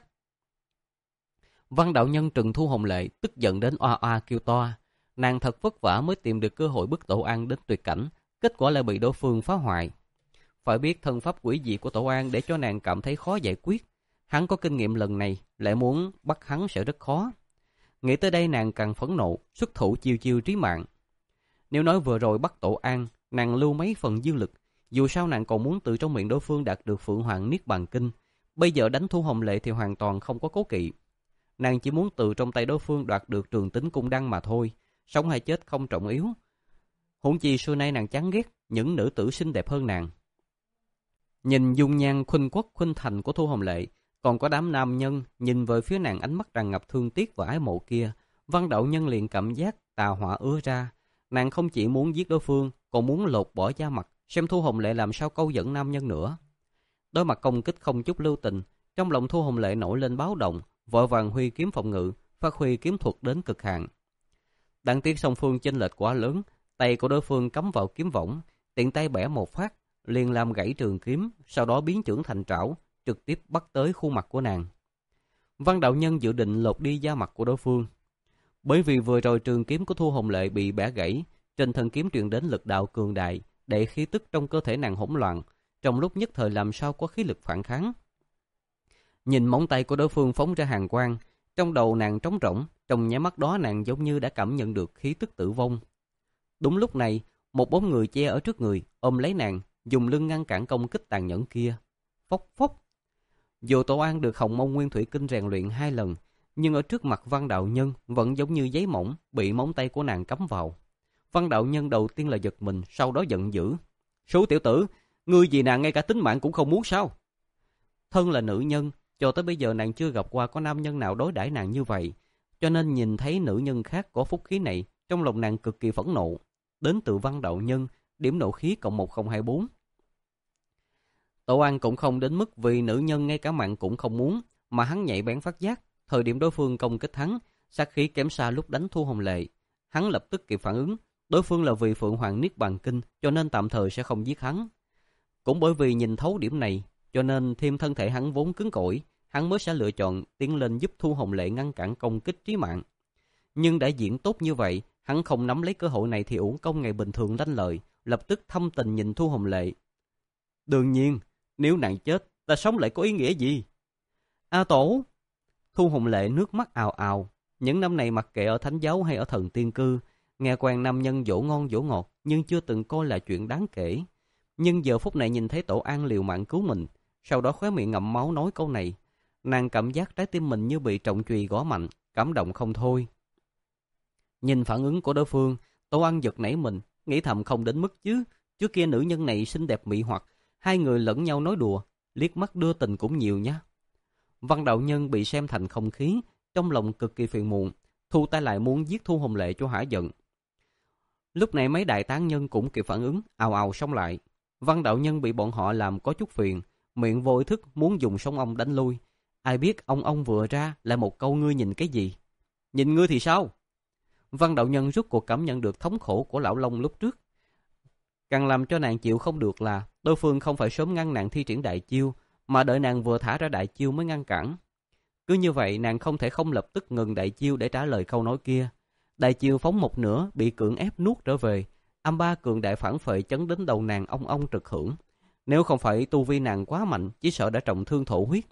Văn đạo nhân trừng Thu Hồng Lệ, tức giận đến oa oa kêu to. Nàng thật vất vả mới tìm được cơ hội bức Tổ An đến tuyệt cảnh, kết quả lại bị đối phương phá hoại. Phải biết thân pháp quỷ dị của Tổ An để cho nàng cảm thấy khó giải quyết. Hắn có kinh nghiệm lần này, lại muốn bắt hắn sẽ rất khó. Nghĩ tới đây nàng càng phẫn nộ, xuất thủ chiêu chiêu trí mạng. Nếu nói vừa rồi bắt Tổ An, nàng lưu mấy phần dư lực, dù sao nàng còn muốn từ trong miệng đối phương đạt được Phượng Hoàng Niết Bàn Kinh. Bây giờ đánh Thu Hồng Lệ thì hoàn toàn không có cố kỵ. Nàng chỉ muốn từ trong tay đối phương đoạt được Trường Tính Cung Đăng mà thôi, sống hay chết không trọng yếu. Huống chi xưa nay nàng chán ghét những nữ tử xinh đẹp hơn nàng. Nhìn dung nhan khuynh quốc khuynh thành của Thu Hồng Lệ, còn có đám nam nhân nhìn về phía nàng ánh mắt tràn ngập thương tiếc và ái mộ kia, Văn Đạo Nhân liền cảm giác tà hỏa ứa ra. Nàng không chỉ muốn giết đối phương, còn muốn lột bỏ da mặt, xem Thu Hồng Lệ làm sao câu dẫn nam nhân nữa. Đối mặt công kích không chút lưu tình, trong lòng Thu Hồng Lệ nổi lên báo động, vội vàng huy kiếm phòng ngự, phát huy kiếm thuật đến cực hạn. Đáng tiếc song phương chênh lệch quá lớn, tay của đối phương cắm vào kiếm võng, tiện tay bẻ một phát, liền làm gãy trường kiếm, sau đó biến chưởng thành trảo, trực tiếp bắt tới khuôn mặt của nàng. Văn Đạo Nhân dự định lột đi da mặt của đối phương. Bởi vì vừa rồi trường kiếm của Thu Hồng Lệ bị bẻ gãy, trên thân kiếm truyền đến lực đạo cường đại, đẩy khí tức trong cơ thể nàng hỗn loạn, trong lúc nhất thời làm sao có khí lực phản kháng. Nhìn móng tay của đối phương phóng ra hàn quang, trong đầu nàng trống rỗng, trong nháy mắt đó nàng giống như đã cảm nhận được khí tức tử vong. Đúng lúc này, một bóng người che ở trước người, ôm lấy nàng, dùng lưng ngăn cản công kích tàn nhẫn kia. Phốc phốc. Dù Tổ An được Hồng Mông Nguyên Thủy Kinh rèn luyện hai lần, nhưng ở trước mặt Văn Đạo Nhân vẫn giống như giấy mỏng bị móng tay của nàng cắm vào. Văn Đạo Nhân đầu tiên là giật mình, sau đó giận dữ. Số tiểu tử, ngươi vì nàng ngay cả tính mạng cũng không muốn sao? Thân là nữ nhân, cho tới bây giờ nàng chưa gặp qua có nam nhân nào đối đãi nàng như vậy, cho nên nhìn thấy nữ nhân khác có phúc khí này, trong lòng nàng cực kỳ phẫn nộ. Đến từ Văn Đạo Nhân, điểm nộ khí cộng một không hai bốn. Tổ An cũng không đến mức vì nữ nhân ngay cả mạng cũng không muốn, mà hắn nhạy bén phát giác, thời điểm đối phương công kích hắn, sát khí kém xa lúc đánh Thu Hồng Lệ. Hắn lập tức kịp phản ứng, đối phương là vì Phượng Hoàng Niết Bàn Kinh, cho nên tạm thời sẽ không giết hắn. Cũng bởi vì nhìn thấu điểm này, cho nên thêm thân thể hắn vốn cứng cỏi, hắn mới sẽ lựa chọn tiến lên giúp Thu Hồng Lệ ngăn cản công kích trí mạng. Nhưng đã diễn tốt như vậy, hắn không nắm lấy cơ hội này thì uổng công ngày bình thường lanh lợi, lập tức thâm tình nhìn Thu Hồng Lệ. Đương nhiên, nếu nàng chết, ta sống lại có ý nghĩa gì? A Tổ! Thu Hồng Lệ nước mắt ào ào. Những năm này mặc kệ ở thánh giáo hay ở thần tiên cư, nghe quen nam nhân dỗ ngon dỗ ngọt, nhưng chưa từng coi là chuyện đáng kể. Nhưng giờ phút này nhìn thấy Tổ An liều mạng cứu mình, sau đó khóe miệng ngậm máu nói câu này, nàng cảm giác trái tim mình như bị trọng chùy gõ mạnh, cảm động không thôi. Nhìn phản ứng của đối phương, Tổ An giật nảy mình, nghĩ thầm không đến mức chứ. Trước kia nữ nhân này xinh đẹp mị hoặc, hai người lẫn nhau nói đùa, liếc mắt đưa tình cũng nhiều nhá. Văn Đạo Nhân bị xem thành không khí, trong lòng cực kỳ phiền muộn, thu tay lại muốn giết Thu Hồng Lệ cho hả giận. Lúc này mấy đại tán nhân cũng kịp phản ứng, ào ào xông lại. Văn Đạo Nhân bị bọn họ làm có chút phiền, miệng vô ý thức muốn dùng song ong đánh lui. Ai biết ông ông vừa ra lại một câu ngươi nhìn cái gì? Nhìn ngươi thì sao? Văn Đạo Nhân rút cuộc cảm nhận được thống khổ của lão Long lúc trước. Càng làm cho nàng chịu không được là đối phương không phải sớm ngăn nàng thi triển đại chiêu, mà đợi nàng vừa thả ra đại chiêu mới ngăn cản. Cứ như vậy nàng không thể không lập tức ngừng đại chiêu để trả lời câu nói kia. Đại chiêu phóng một nửa bị cưỡng ép nuốt trở về, âm ba cường đại phản phệ chấn đến đầu nàng ong ong trực hưởng. Nếu không phải tu vi nàng quá mạnh, chỉ sợ đã trọng thương thổ huyết.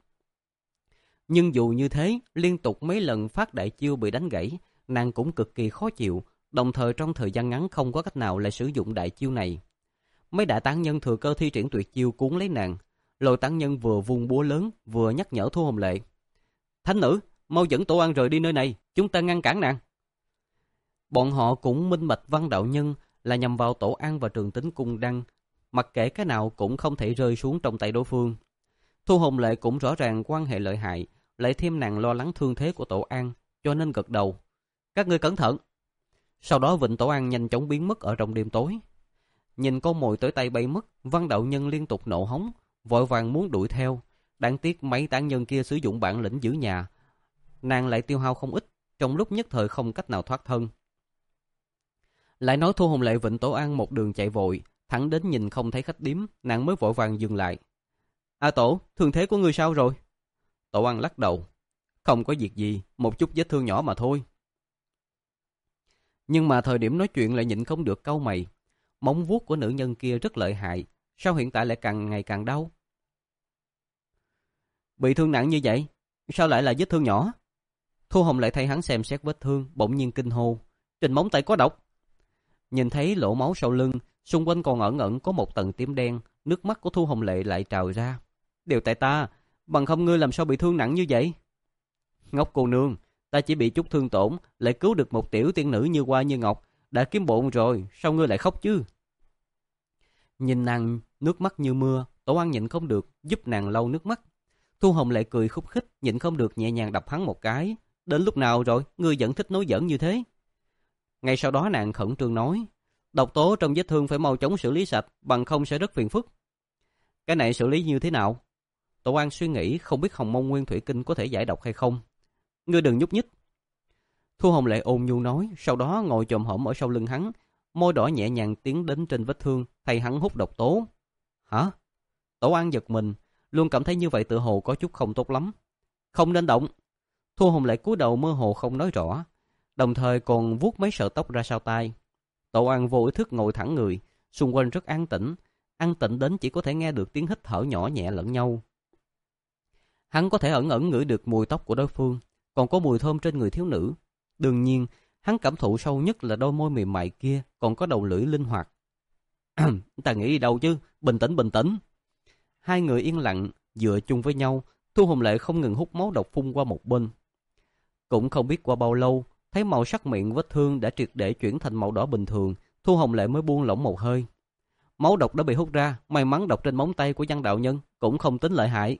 Nhưng dù như thế, liên tục mấy lần phát đại chiêu bị đánh gãy, nàng cũng cực kỳ khó chịu, đồng thời trong thời gian ngắn không có cách nào lại sử dụng đại chiêu này. Mấy đại tán nhân thừa cơ thi triển tuyệt chiêu cuốn lấy nàng. Lôi tán nhân vừa vung búa lớn, vừa nhắc nhở Thu Hồng Lệ. Thánh nữ, mau dẫn Tổ An rời đi nơi này, chúng ta ngăn cản nàng. Bọn họ cũng minh bạch Văn Đạo Nhân là nhằm vào Tổ An và Trường Tính Cung Đăng, mặc kệ cái nào cũng không thể rơi xuống trong tay đối phương. Thu Hồng Lệ cũng rõ ràng quan hệ lợi hại, lại thêm nàng lo lắng thương thế của Tổ An, cho nên gật đầu. Các ngươi cẩn thận. Sau đó Vịnh Tổ An nhanh chóng biến mất ở trong đêm tối. Nhìn con mồi tới tay bay mất, Văn Đạo Nhân liên tục nộ hống, vội vàng muốn đuổi theo. Đáng tiếc mấy tán nhân kia sử dụng bản lĩnh giữ nhà, nàng lại tiêu hao không ít, trong lúc nhất thời không cách nào thoát thân. Lại nói Thu Hồng Lệ Vịnh Tổ An một đường chạy vội, thẳng đến nhìn không thấy khách điếm, nàng mới vội vàng dừng lại. A Tổ, thương thế của ngươi sao rồi? Tổ An lắc đầu. Không có việc gì, một chút vết thương nhỏ mà thôi. Nhưng mà thời điểm nói chuyện lại nhịn không được cau mày. Móng vuốt của nữ nhân kia rất lợi hại, sao hiện tại lại càng ngày càng đau? Bị thương nặng như vậy, sao lại là vết thương nhỏ? Thu Hồng lại thấy hắn xem xét vết thương, bỗng nhiên kinh hô. Trên móng tay có độc. Nhìn thấy lỗ máu sau lưng, xung quanh còn ẩn ẩn có một tầng tím đen, nước mắt của Thu Hồng Lệ lại trào ra. Đều tại ta, bằng không ngươi làm sao bị thương nặng như vậy? Ngốc cô nương, ta chỉ bị chút thương tổn, lại cứu được một tiểu tiên nữ như hoa như ngọc, đã kiếm bộn rồi, sao ngươi lại khóc chứ? Nhìn nàng nước mắt như mưa, Tổ An nhịn không được giúp nàng lau nước mắt. Thu Hồng Lệ cười khúc khích, nhịn không được nhẹ nhàng đập hắn một cái. Đến lúc nào rồi, ngươi vẫn thích nói giỡn như thế? Ngay sau đó nàng khẩn trương nói, độc tố trong vết thương phải mau chóng xử lý sạch, bằng không sẽ rất phiền phức. Cái này xử lý như thế nào? Tổ An suy nghĩ, không biết Hồng Mông Nguyên Thủy Kinh có thể giải độc hay không. Ngươi đừng nhúc nhích. Thu Hồng Lệ ôn nhu nói, sau đó ngồi chồm hổm ở sau lưng hắn, môi đỏ nhẹ nhàng tiến đến trên vết thương, thay hắn hút độc tố. Hả? Tổ An giật mình, luôn cảm thấy như vậy tự hồ có chút không tốt lắm. Không nên động. Thu Hồng Lệ cúi đầu mơ hồ không nói rõ, đồng thời còn vuốt mấy sợi tóc ra sau tai. Tổ An vô ý thức ngồi thẳng người, xung quanh rất an tĩnh, an tĩnh đến chỉ có thể nghe được tiếng hít thở nhỏ nhẹ lẫn nhau. Hắn có thể ẩn ẩn ngửi được mùi tóc của đối phương, còn có mùi thơm trên người thiếu nữ. Đương nhiên, hắn cảm thụ sâu nhất là đôi môi mềm mại kia, còn có đầu lưỡi linh hoạt. Ta nghĩ đi đâu chứ, bình tĩnh bình tĩnh. Hai người yên lặng, dựa chung với nhau, Thu Hồng Lệ không ngừng hút máu độc phun qua một bên. Cũng không biết qua bao lâu, thấy màu sắc miệng vết thương đã triệt để chuyển thành màu đỏ bình thường, Thu Hồng Lệ mới buông lỏng một hơi. Máu độc đã bị hút ra, may mắn độc trên móng tay của Văn đạo nhân cũng không tính lợi hại.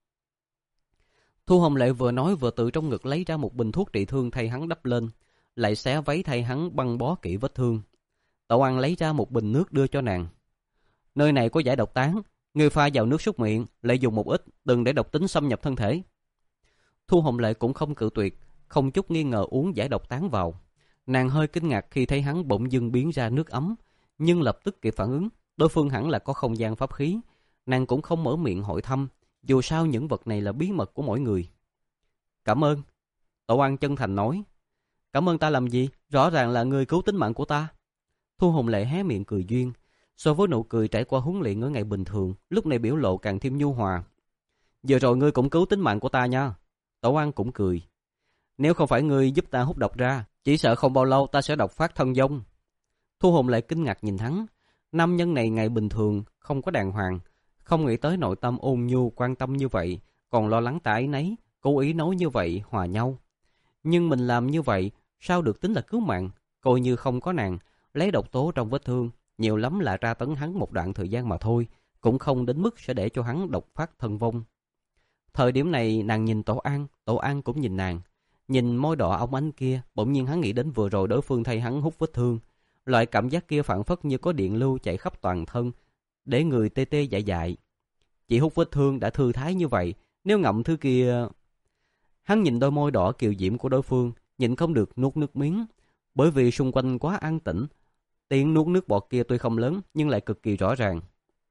Thu Hồng Lệ vừa nói vừa tự trong ngực lấy ra một bình thuốc trị thương thay hắn đắp lên, lại xé váy thay hắn băng bó kỹ vết thương. Tổ An lấy ra một bình nước đưa cho nàng. Nơi này có giải độc tán, ngươi pha vào nước súc miệng, lại dùng một ít, đừng để độc tính xâm nhập thân thể. Thu Hồng Lệ cũng không cự tuyệt, không chút nghi ngờ uống giải độc tán vào. Nàng hơi kinh ngạc khi thấy hắn bỗng dưng biến ra nước ấm, nhưng lập tức kịp phản ứng, đối phương hẳn là có không gian pháp khí. Nàng cũng không mở miệng hỏi thăm, dù sao những vật này là bí mật của mỗi người. Cảm ơn. Tổ An chân thành nói. Cảm ơn ta làm gì? Rõ ràng là ngươi cứu tính mạng của ta. Thu Hồng Lệ hé miệng cười duyên. So với nụ cười trải qua huấn luyện ở ngày bình thường, lúc này biểu lộ càng thêm nhu hòa. Giờ rồi ngươi cũng cứu tính mạng của ta nha. Tổ An cũng cười. Nếu không phải ngươi giúp ta hút độc ra, chỉ sợ không bao lâu ta sẽ độc phát thân vong. Thu Hồng Lệ kinh ngạc nhìn hắn. Nam nhân này ngày bình thường không có đàng hoàng, không nghĩ tới nội tâm ôn nhu quan tâm như vậy, còn lo lắng ta ấy nấy, cố ý nói như vậy hòa nhau. Nhưng mình làm như vậy, sao được tính là cứu mạng? Coi như không có nàng, lấy độc tố trong vết thương, nhiều lắm là tra tấn hắn một đoạn thời gian mà thôi, cũng không đến mức sẽ để cho hắn độc phát thân vong. Thời điểm này nàng nhìn Tổ An, Tổ An cũng nhìn nàng. Nhìn môi đỏ óng ánh kia, bỗng nhiên hắn nghĩ đến vừa rồi đối phương thay hắn hút vết thương. Loại cảm giác kia phản phất như có điện lưu chạy khắp toàn thân, để người tê tê dại dại. Chỉ hút vết thương đã thư thái như vậy, nếu ngậm thứ kia... Hắn nhìn đôi môi đỏ kiều diễm của đối phương, nhịn không được nuốt nước miếng, bởi vì xung quanh quá an tĩnh. Tiếng nuốt nước bọt kia tuy không lớn, nhưng lại cực kỳ rõ ràng.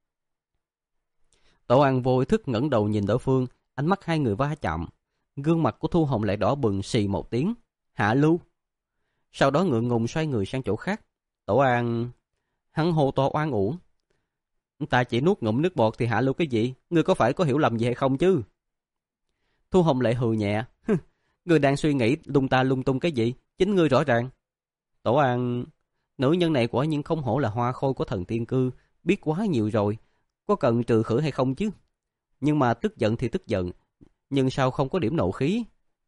Tổ An vô ý thức ngẩng đầu nhìn đối phương, ánh mắt hai người va chạm. Gương mặt của Thu Hồng lại đỏ bừng xì một tiếng. Hạ lưu. Sau đó ngượng ngùng xoay người sang chỗ khác. Tổ An... Hắn hô to oan uổng. Ta chỉ nuốt ngụm nước bọt thì hạ lưu cái gì? Ngươi có phải có hiểu lầm gì hay không chứ? Thu Hồng Lệ hừ nhẹ. Ngươi đang suy nghĩ lung ta lung tung cái gì? Chính ngươi rõ ràng. Tổ An... Nữ nhân này quả nhiên không hổ là hoa khôi của thần tiên cư. Biết quá nhiều rồi. Có cần trừ khử hay không chứ? Nhưng mà tức giận thì tức giận. Nhưng sao không có điểm nộ khí?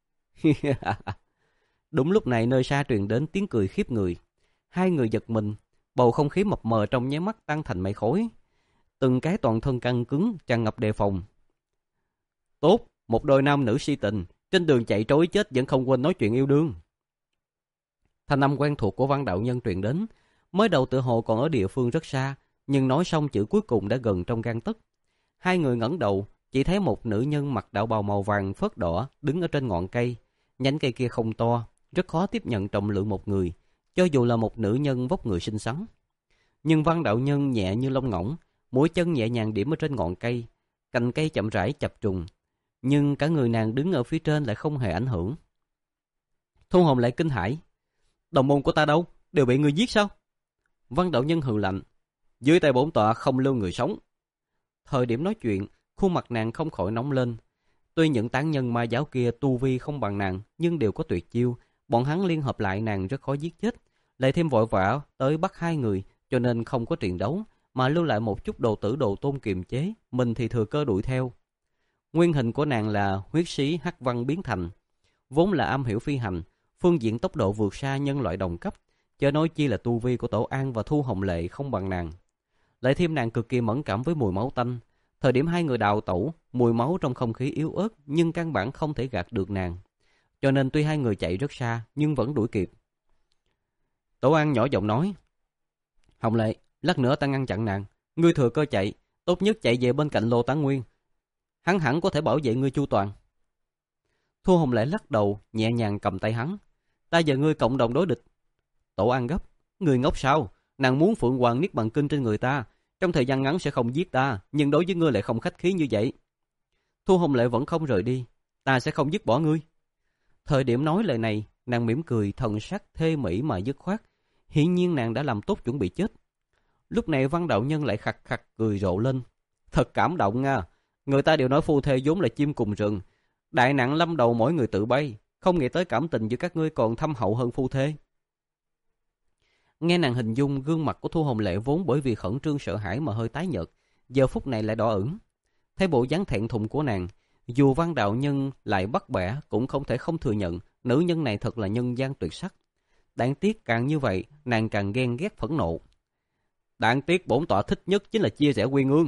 Đúng lúc này nơi xa truyền đến tiếng cười khiếp người. Hai người giật mình. Bầu không khí mập mờ trong nháy mắt tăng thành mây khói. Từng cái toàn thân căng cứng, tràn ngập đề phòng. Tốt, một đôi nam nữ si tình, trên đường chạy trối chết vẫn không quên nói chuyện yêu đương. Thanh âm quen thuộc của Văn đạo nhân truyền đến. Mới đầu tựa hồ còn ở địa phương rất xa, nhưng nói xong chữ cuối cùng đã gần trong gang tấc. Hai người ngẩng đầu, chỉ thấy một nữ nhân mặc đạo bào màu vàng phớt đỏ đứng ở trên ngọn cây. Nhánh cây kia không to, rất khó tiếp nhận trọng lượng một người, cho dù là một nữ nhân vóc người xinh xắn. Nhưng Văn đạo nhân nhẹ như lông ngỗng, mũi chân nhẹ nhàng điểm ở trên ngọn cây, cành cây chậm rãi chập trùng, nhưng cả người nàng đứng ở phía trên lại không hề ảnh hưởng. Thu Hồng lại kinh hãi. Đồng môn của ta đâu? Đều bị người giết sao? Văn đạo nhân hừ lạnh. Dưới tay bổn tọa không lưu người sống. Thời điểm nói chuyện, khuôn mặt nàng không khỏi nóng lên. Tuy những tán nhân ma giáo kia tu vi không bằng nàng, nhưng đều có tuyệt chiêu. Bọn hắn liên hợp lại nàng rất khó giết chết. Lại thêm vội vã tới bắt hai người, cho nên không có trận đấu, mà lưu lại một chút đồ tử đồ tôn kiềm chế, mình thì thừa cơ đuổi theo. Nguyên hình của nàng là huyết sĩ hắc văn biến thành, vốn là am hiểu phi hành, phương diện tốc độ vượt xa nhân loại đồng cấp, chớ nói chi là tu vi của Tổ An và Thu Hồng Lệ không bằng nàng. Lại thêm nàng cực kỳ mẫn cảm với mùi máu tanh, Thời điểm hai người đào tẩu, mùi máu trong không khí yếu ớt nhưng căn bản không thể gạt được nàng. Cho nên tuy hai người chạy rất xa nhưng vẫn đuổi kịp. Tổ An nhỏ giọng nói, Hồng Lệ, lát nữa ta ngăn chặn nàng. Ngươi thừa cơ chạy, tốt nhất chạy về bên cạnh Lô Tán Nguyên. Hắn hẳn có thể bảo vệ ngươi chu toàn. Thu Hồng Lệ lắc đầu, nhẹ nhàng cầm tay hắn. Ta và ngươi cộng đồng đối địch. Tổ An gấp, ngươi ngốc sao? Nàng muốn Phượng Hoàng Niết Bàn Kinh trên người ta. Trong thời gian ngắn sẽ không giết ta, nhưng đối với ngươi lại không khách khí như vậy. Thu Hồng Lệ vẫn không rời đi. Ta sẽ không dứt bỏ ngươi. Thời điểm nói lời này, nàng mỉm cười, thần sắc thê mỹ mà dứt khoát. Hiển nhiên nàng đã làm tốt chuẩn bị chết. Lúc này Văn Đạo Nhân lại khặt khặt cười rộ lên. Thật cảm động nha. Người ta đều nói phu thê vốn là chim cùng rừng. Đại nạn lâm đầu mỗi người tự bay. Không nghĩ tới cảm tình giữa các ngươi còn thâm hậu hơn phu thê. Nghe nàng hình dung gương mặt của Thu Hồng Lệ vốn bởi vì khẩn trương sợ hãi mà hơi tái nhợt, giờ phút này lại đỏ ửng. Thấy bộ dáng thẹn thùng của nàng, dù Văn Đạo Nhân lại bắt bẻ cũng không thể không thừa nhận nữ nhân này thật là nhân gian tuyệt sắc. Đáng tiếc càng như vậy, nàng càng ghen ghét phẫn nộ. Đáng tiếc bổn tọa thích nhất chính là chia rẽ quy ương.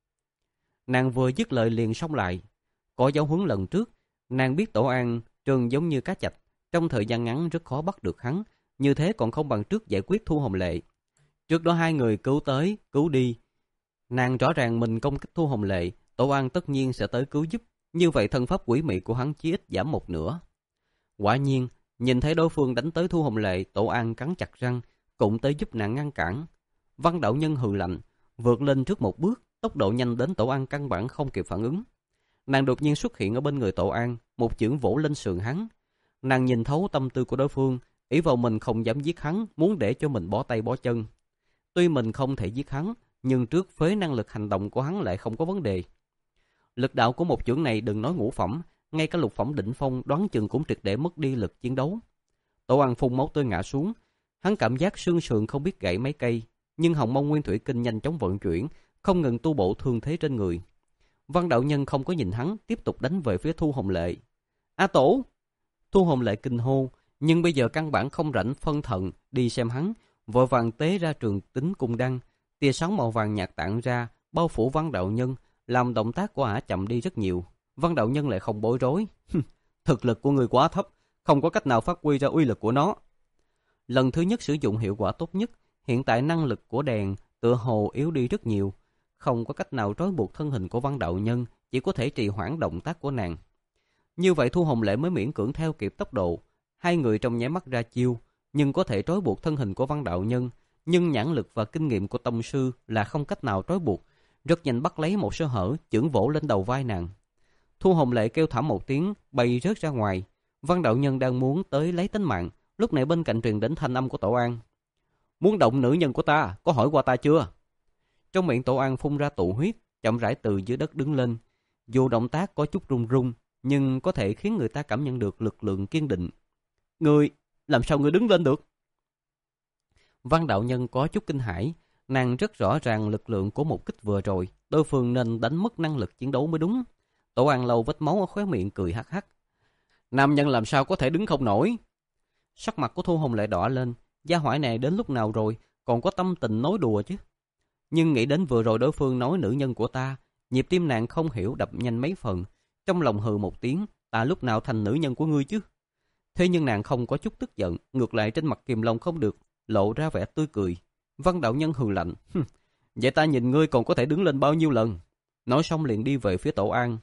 Nàng vừa dứt lời liền xông lại. Có giáo huấn lần trước, nàng biết Tổ An trơn giống như cá chạch, trong thời gian ngắn rất khó bắt được hắn, như thế còn không bằng trước giải quyết Thu Hồng Lệ. Trước đó hai người cứu tới, cứu đi. Nàng rõ ràng mình công kích Thu Hồng Lệ, Tổ An tất nhiên sẽ tới cứu giúp, như vậy thân pháp quỷ mị của hắn chí ít giảm một nửa. Quả nhiên, nhìn thấy đối phương đánh tới Thu Hồng Lệ, Tổ An cắn chặt răng, cũng tới giúp nàng ngăn cản. Văn Đạo Nhân hừ lạnh, vượt lên trước một bước, tốc độ nhanh đến Tổ An căn bản không kịp phản ứng. Nàng đột nhiên xuất hiện ở bên người Tổ An, một chưởng vỗ lên sườn hắn. Nàng nhìn thấu tâm tư của đối phương, ý vào mình không dám giết hắn, muốn để cho mình bó tay bó chân. Tuy mình không thể giết hắn, nhưng trước phế năng lực hành động của hắn lại không có vấn đề. Lực đạo của một chưởng này đừng nói ngũ phẩm, ngay cả lục phẩm đỉnh phong đoán chừng cũng triệt để mất đi lực chiến đấu. Tổ An phun máu tươi ngã xuống, hắn cảm giác xương sườn không biết gãy mấy cây, nhưng Hồng Mông Nguyên Thủy Kinh nhanh chóng vận chuyển, không ngừng tu bổ thương thế trên người. Văn Đạo Nhân không có nhìn hắn, tiếp tục đánh về phía Thu Hồng Lệ. A Tổ! Thu Hồng Lệ kinh hô, nhưng bây giờ căn bản không rảnh phân thận đi xem hắn, vội vàng tế ra Trường Tính Cung Đăng, tia sáng màu vàng nhạt tản ra, bao phủ Văn Đạo Nhân, làm động tác của ả chậm đi rất nhiều. Văn Đạo Nhân lại không bối rối. Thực lực của người quá thấp, không có cách nào phát huy ra uy lực của nó. Lần thứ nhất sử dụng hiệu quả tốt nhất, hiện tại năng lực của đèn tựa hồ yếu đi rất nhiều, không có cách nào trói buộc thân hình của Văn Đạo Nhân, chỉ có thể trì hoãn động tác của nàng. Như vậy Thu Hồng Lệ mới miễn cưỡng theo kịp tốc độ. Hai người trong nháy mắt ra chiêu, nhưng có thể trói buộc thân hình của Văn Đạo Nhân, nhưng nhãn lực và kinh nghiệm của tông sư là không cách nào trói buộc. Rất nhanh bắt lấy một sơ hở, chưởng vỗ lên đầu vai nàng. Thu Hồng Lệ kêu thảm một tiếng, bay rớt ra ngoài. Văn Đạo Nhân đang muốn tới lấy tính mạng, lúc này bên cạnh truyền đến thanh âm của Tổ An. Muốn động nữ nhân của ta, có hỏi qua ta chưa? Trong miệng Tổ An phun ra tụ huyết, chậm rãi từ dưới đất đứng lên. Dù động tác có chút run run, nhưng có thể khiến người ta cảm nhận được lực lượng kiên định. Ngươi, làm sao ngươi đứng lên được? Văn Đạo Nhân có chút kinh hãi, nàng rất rõ ràng lực lượng của một kích vừa rồi, đối phương nên đánh mất năng lực chiến đấu mới đúng. Tổ An lau vết máu ở khóe miệng cười hắc hắc. Nam nhân làm sao có thể đứng không nổi? Sắc mặt của Thu Hồng Lệ đỏ lên, gia hỏa này đến lúc nào rồi, còn có tâm tình nói đùa chứ. Nhưng nghĩ đến vừa rồi đối phương nói nữ nhân của ta, nhịp tim nàng không hiểu đập nhanh mấy phần, trong lòng hừ một tiếng, ta lúc nào thành nữ nhân của ngươi chứ? Thế nhưng nàng không có chút tức giận, ngược lại trên mặt kìm lòng không được, lộ ra vẻ tươi cười. Văn Đạo Nhân hừ lạnh, vậy ta nhìn ngươi còn có thể đứng lên bao nhiêu lần? Nói xong liền đi về phía Tổ An.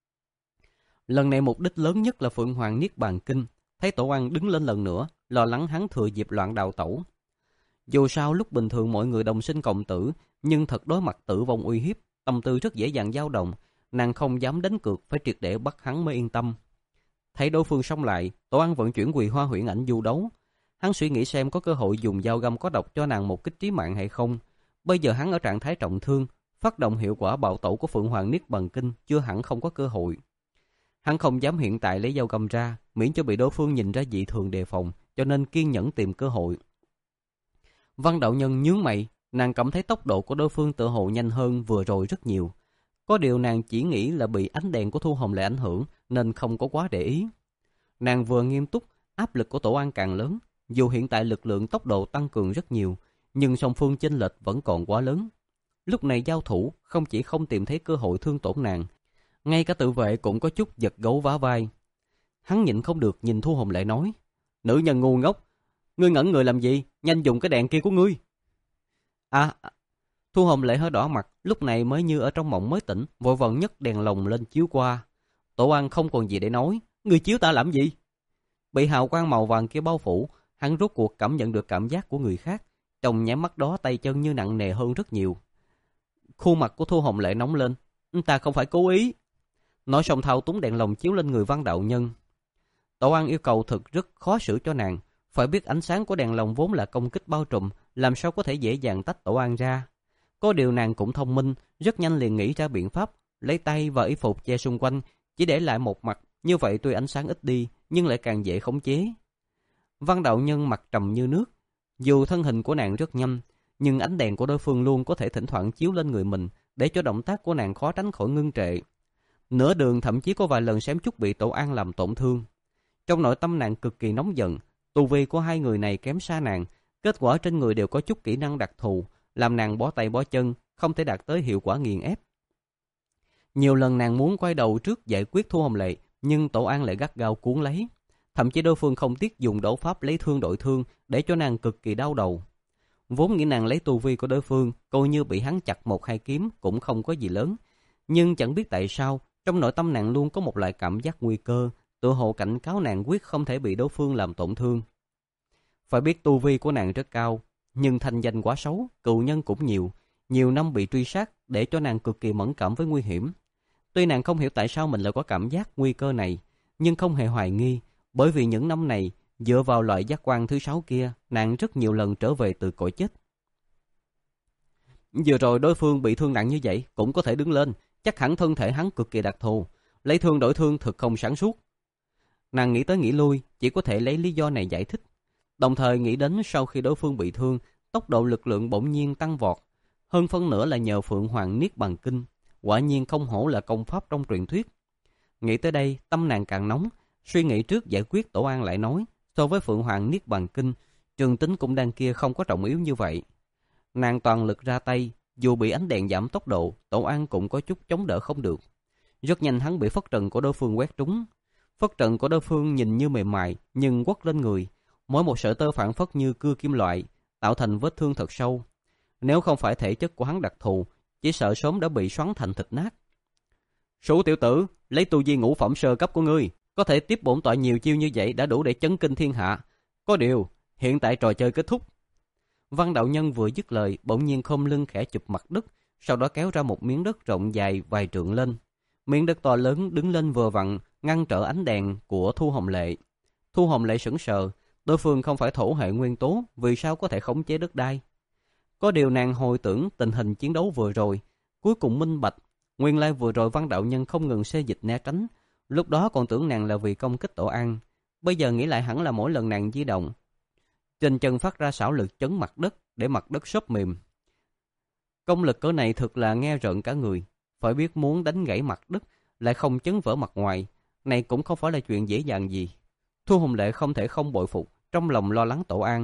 Lần này mục đích lớn nhất là Phượng Hoàng Niết Bàn Kinh. Thấy Tổ An đứng lên lần nữa, lo lắng hắn thừa dịp loạn đào tẩu. Dù sao lúc bình thường mọi người đồng sinh cộng tử, nhưng thật đối mặt tử vong uy hiếp, tâm tư rất dễ dàng dao động, nàng không dám đánh cược, phải triệt để bắt hắn mới yên tâm. Thấy đối phương xông lại, Tổ An vận chuyển Quỳ Hoa Huyễn Ảnh du đấu. Hắn suy nghĩ xem có cơ hội dùng dao găm có độc cho nàng một kích trí mạng hay không. Bây giờ hắn ở trạng thái trọng thương, phát động hiệu quả bạo tẩu của Phượng Hoàng Niết Bàn Kinh chưa hẳn không có cơ hội. Hắn không dám hiện tại lấy dao găm ra, miễn cho bị đối phương nhìn ra dị thường đề phòng, cho nên kiên nhẫn tìm cơ hội. Văn Đạo Nhân nhướng mày, nàng cảm thấy tốc độ của đối phương tựa hồ nhanh hơn vừa rồi rất nhiều. Có điều nàng chỉ nghĩ là bị ánh đèn của Thu Hồng Lệ ảnh hưởng, nên không có quá để ý. Nàng vừa nghiêm túc, áp lực của Tổ An càng lớn. Dù hiện tại lực lượng tốc độ tăng cường rất nhiều, nhưng song phương chênh lệch vẫn còn quá lớn. lúc này giao thủ không chỉ không tìm thấy cơ hội thương tổn nàng, ngay cả tự vệ cũng có chút giật gấu vá vai. Hắn nhịn không được nhìn Thu Hồng Lệ nói, nữ nhân ngu ngốc, ngươi ngẩn người làm gì, nhanh dùng cái đèn kia của ngươi. À, Thu Hồng Lệ hơi đỏ mặt, lúc này mới như ở trong mộng mới tỉnh, vội vàng nhấc đèn lồng lên chiếu qua. Tổ An không còn gì để nói, ngươi chiếu ta làm gì? Bị hào quang màu vàng kia bao phủ, hắn rốt cuộc cảm nhận được cảm giác của người khác, trong nháy mắt đó tay chân như nặng nề hơn rất nhiều. Khuôn mặt của Thu Hồng Lệ nóng lên, ta không phải cố ý. Nói xong thao túng đèn lồng chiếu lên người Văn đạo nhân. Tổ An yêu cầu thực rất khó xử cho nàng, phải biết ánh sáng của đèn lồng vốn là công kích bao trùm, làm sao có thể dễ dàng tách Tổ An ra. Có điều nàng cũng thông minh, rất nhanh liền nghĩ ra biện pháp, lấy tay và y phục che xung quanh, chỉ để lại một mặt, như vậy tuy ánh sáng ít đi, nhưng lại càng dễ khống chế. Văn đạo nhân mặt trầm như nước, dù thân hình của nàng rất nhanh, nhưng ánh đèn của đối phương luôn có thể thỉnh thoảng chiếu lên người mình, để cho động tác của nàng khó tránh khỏi ngưng trệ. Nửa đường thậm chí có vài lần xém chút bị Tổ An làm tổn thương. Trong nội tâm nàng cực kỳ nóng giận, tu vi của hai người này kém xa nàng, kết quả trên người đều có chút kỹ năng đặc thù, làm nàng bó tay bó chân, không thể đạt tới hiệu quả nghiền ép. Nhiều lần nàng muốn quay đầu trước giải quyết Thu Hồng Lệ, nhưng Tổ An lại gắt gao cuốn lấy. Thậm chí đối phương không tiếc dùng đấu pháp lấy thương đổi thương, để cho nàng cực kỳ đau đầu. Vốn nghĩ nàng lấy tu vi của đối phương, coi như bị hắn chặt một hai kiếm cũng không có gì lớn. Nhưng chẳng biết tại sao, trong nội tâm nàng luôn có một loại cảm giác nguy cơ, tự hồ cảnh cáo nàng quyết không thể bị đối phương làm tổn thương. Phải biết tu vi của nàng rất cao, nhưng thanh danh quá xấu, cựu nhân cũng nhiều, nhiều năm bị truy sát để cho nàng cực kỳ mẫn cảm với nguy hiểm. Tuy nàng không hiểu tại sao mình lại có cảm giác nguy cơ này, nhưng không hề hoài nghi, bởi vì những năm này, dựa vào loại giác quan thứ sáu kia, nàng rất nhiều lần trở về từ cõi chết. Vừa rồi đối phương bị thương nặng như vậy, cũng có thể đứng lên, chắc hẳn thân thể hắn cực kỳ đặc thù, lấy thương đổi thương thực không sáng suốt. Nàng nghĩ tới nghĩ lui, chỉ có thể lấy lý do này giải thích. Đồng thời nghĩ đến sau khi đối phương bị thương, tốc độ lực lượng bỗng nhiên tăng vọt, hơn phân nửa là nhờ Phượng Hoàng Niết Bàn Kinh, quả nhiên không hổ là công pháp trong truyền thuyết. Nghĩ tới đây, tâm nàng càng nóng, suy nghĩ trước giải quyết Tổ An lại nói, so với Phượng Hoàng Niết Bàn Kinh, Trường Tính cũng đang kia không có trọng yếu như vậy. Nàng toàn lực ra tay, dù bị ánh đèn giảm tốc độ, Tổ An cũng có chút chống đỡ không được. Rất nhanh hắn bị phất trần của đối phương quét trúng. Phất trần của đối phương nhìn như mềm mại, nhưng quất lên người, mỗi một sợi tơ phản phất như cưa kim loại, tạo thành vết thương thật sâu. Nếu không phải thể chất của hắn đặc thù, chỉ sợ sớm đã bị xoắn thành thịt nát. Sủ tiểu tử, lấy tu vi ngũ phẩm sơ cấp của ngươi, có thể tiếp bổn tọa nhiều chiêu như vậy đã đủ để chấn kinh thiên hạ. Có điều, hiện tại trò chơi kết thúc. Văn đạo nhân vừa dứt lời, bỗng nhiên khom lưng khẽ chụp mặt đất, sau đó kéo ra một miếng đất rộng dài vài trượng lên. Miếng đất to lớn đứng lên vừa vặn, ngăn trở ánh đèn của Thu Hồng Lệ. Thu Hồng Lệ sững sờ, đối phương không phải thổ hệ nguyên tố, vì sao có thể khống chế đất đai? Có điều nàng hồi tưởng tình hình chiến đấu vừa rồi, cuối cùng minh bạch, nguyên lai vừa rồi Văn đạo nhân không ngừng xê dịch né tránh, lúc đó còn tưởng nàng là vì công kích Tổ An, bây giờ nghĩ lại hẳn là mỗi lần nàng di động, trên chân phát ra xảo lực chấn mặt đất để mặt đất xốp mềm. Công lực cỡ này thực là nghe rợn cả người, phải biết muốn đánh gãy mặt đất lại không chấn vỡ mặt ngoài, này cũng không phải là chuyện dễ dàng gì. Thu Hồng Lệ không thể không bội phục, trong lòng lo lắng Tổ An.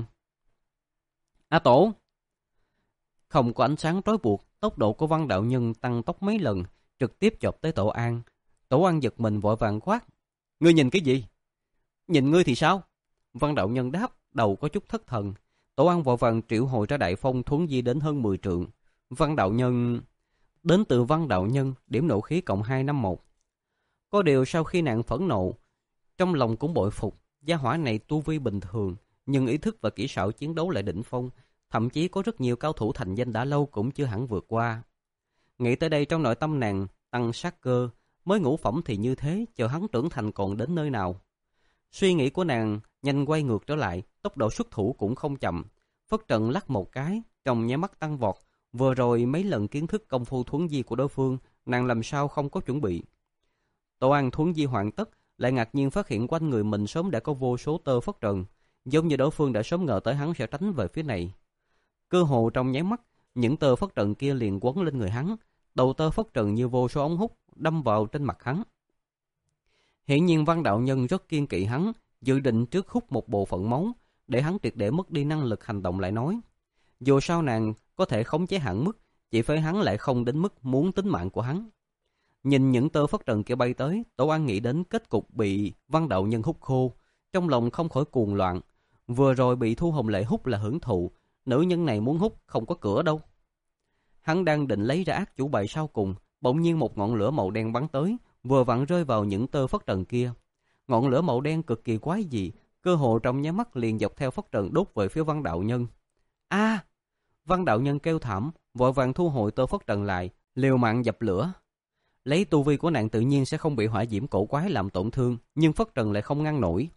A Tổ! Không có ánh sáng trói buộc, tốc độ của Văn đạo nhân tăng tốc mấy lần, trực tiếp chộp tới Tổ An. Tổ An giật mình vội vàng quát. Ngươi nhìn cái gì? Nhìn ngươi thì sao? Văn đạo nhân đáp, đầu có chút thất thần. Tổ An vội vàng triệu hồi ra đại phong thuấn di đến hơn mười trượng. Văn đạo nhân... Đến từ Văn đạo nhân, điểm nộ khí cộng hai năm một. Có điều sau khi nàng phẫn nộ, trong lòng cũng bội phục, gia hỏa này tu vi bình thường, nhưng ý thức và kỹ xảo chiến đấu lại đỉnh phong, thậm chí có rất nhiều cao thủ thành danh đã lâu cũng chưa hẳn vượt qua. Nghĩ tới đây trong nội tâm nàng tăng sát cơ, mới ngũ phẩm thì như thế, chờ hắn trưởng thành còn đến nơi nào. Suy nghĩ của nàng nhanh quay ngược trở lại, tốc độ xuất thủ cũng không chậm, phất trận lắc một cái, trong nháy mắt tăng vọt. Vừa rồi mấy lần kiến thức công phu thuấn di của đối phương, nàng làm sao không có chuẩn bị. Tổ An thuấn di hoàn tất, lại ngạc nhiên phát hiện quanh người mình sớm đã có vô số tơ phất trần, giống như đối phương đã sớm ngờ tới hắn sẽ tránh về phía này. Cơ hồ trong nháy mắt, những tơ phất trần kia liền quấn lên người hắn, đầu tơ phất trần như vô số ống hút đâm vào trên mặt hắn. Hiển nhiên Văn đạo nhân rất kiên kỵ hắn, dự định trước hút một bộ phận máu, để hắn triệt để mất đi năng lực hành động lại nói. Dù sao nàng có thể khống chế hạn mức, chỉ với hắn lại không đến mức muốn tính mạng của hắn. Nhìn những tơ phất trần kia bay tới, Tổ An nghĩ đến kết cục bị Văn Đạo Nhân hút khô, trong lòng không khỏi cuồng loạn. Vừa rồi bị Thu Hồng Lệ hút là hưởng thụ, nữ nhân này muốn hút không có cửa đâu. Hắn đang định lấy ra ác chủ bài sau cùng, bỗng nhiên một ngọn lửa màu đen bắn tới, vừa vặn rơi vào những tơ phất trần kia. Ngọn lửa màu đen cực kỳ quái dị, cơ hồ trong nháy mắt liền dọc theo phất trần đốt về phía Văn Đạo Nhân. A! Văn Đạo Nhân kêu thảm, vội vàng thu hồi tơ phất trần lại, liều mạng dập lửa. Lấy tu vi của nàng tự nhiên sẽ không bị hỏa diễm cổ quái làm tổn thương, nhưng phất trần lại không ngăn nổi.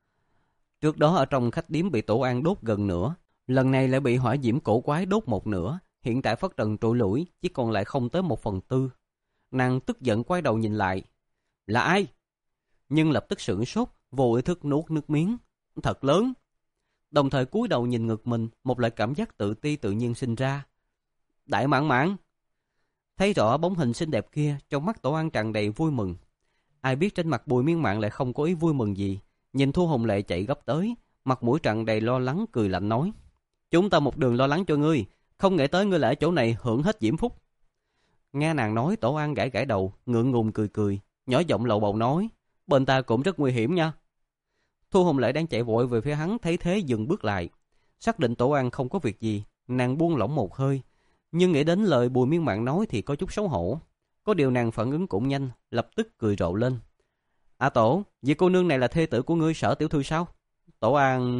Trước đó ở trong khách điếm bị Tổ An đốt gần nửa, lần này lại bị hỏa diễm cổ quái đốt một nửa, hiện tại phất trần trụi lủi, chỉ còn lại không tới một phần tư. Nàng tức giận quay đầu nhìn lại. Là ai? Nhưng lập tức sửng sốt, vô ý thức nuốt nước miếng. Thật lớn. Đồng thời cúi đầu nhìn ngực mình, một loại cảm giác tự ti tự nhiên sinh ra. Đại Mãn Mãn. Thấy rõ bóng hình xinh đẹp kia, trong mắt Tổ An tràn đầy vui mừng. Ai biết trên mặt Bùi Miên Mạn lại không có ý vui mừng gì. Nhìn Thu Hồng Lệ chạy gấp tới, mặt mũi tràn đầy lo lắng, cười lạnh nói: Chúng ta một đường lo lắng cho ngươi, không nghĩ tới ngươi lại ở chỗ này hưởng hết diễm phúc. Nghe nàng nói, Tổ An gãi gãi đầu, ngượng ngùng cười cười, nhỏ giọng lầu bầu nói: Bên ta cũng rất nguy hiểm nha. Thu Hồng Lệ đang chạy vội về phía hắn, thấy thế dừng bước lại. Xác định Tổ An không có việc gì, nàng buông lỏng một hơi, nhưng nghĩ đến lời Bùi Miên Mạn nói thì có chút xấu hổ. Có điều nàng phản ứng cũng nhanh, lập tức cười rộ lên. À Tổ, vị cô nương này là thê tử của ngươi Sở tiểu thư sao? Tổ An...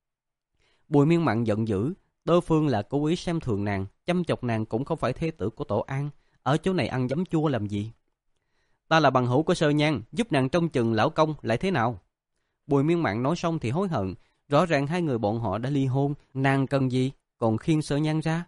Bùi Miên Mạn giận dữ, đối phương là cố ý xem thường nàng, chăm chọc nàng cũng không phải thê tử của Tổ An, ở chỗ này ăn giấm chua làm gì? Ta là bằng hữu của Sơ Nhan, giúp nàng trông chừng lão công lại thế nào? Bùi Miên Mạn nói xong thì hối hận, rõ ràng hai người bọn họ đã ly hôn, nàng cần gì còn khiêng Sơ Nhan ra?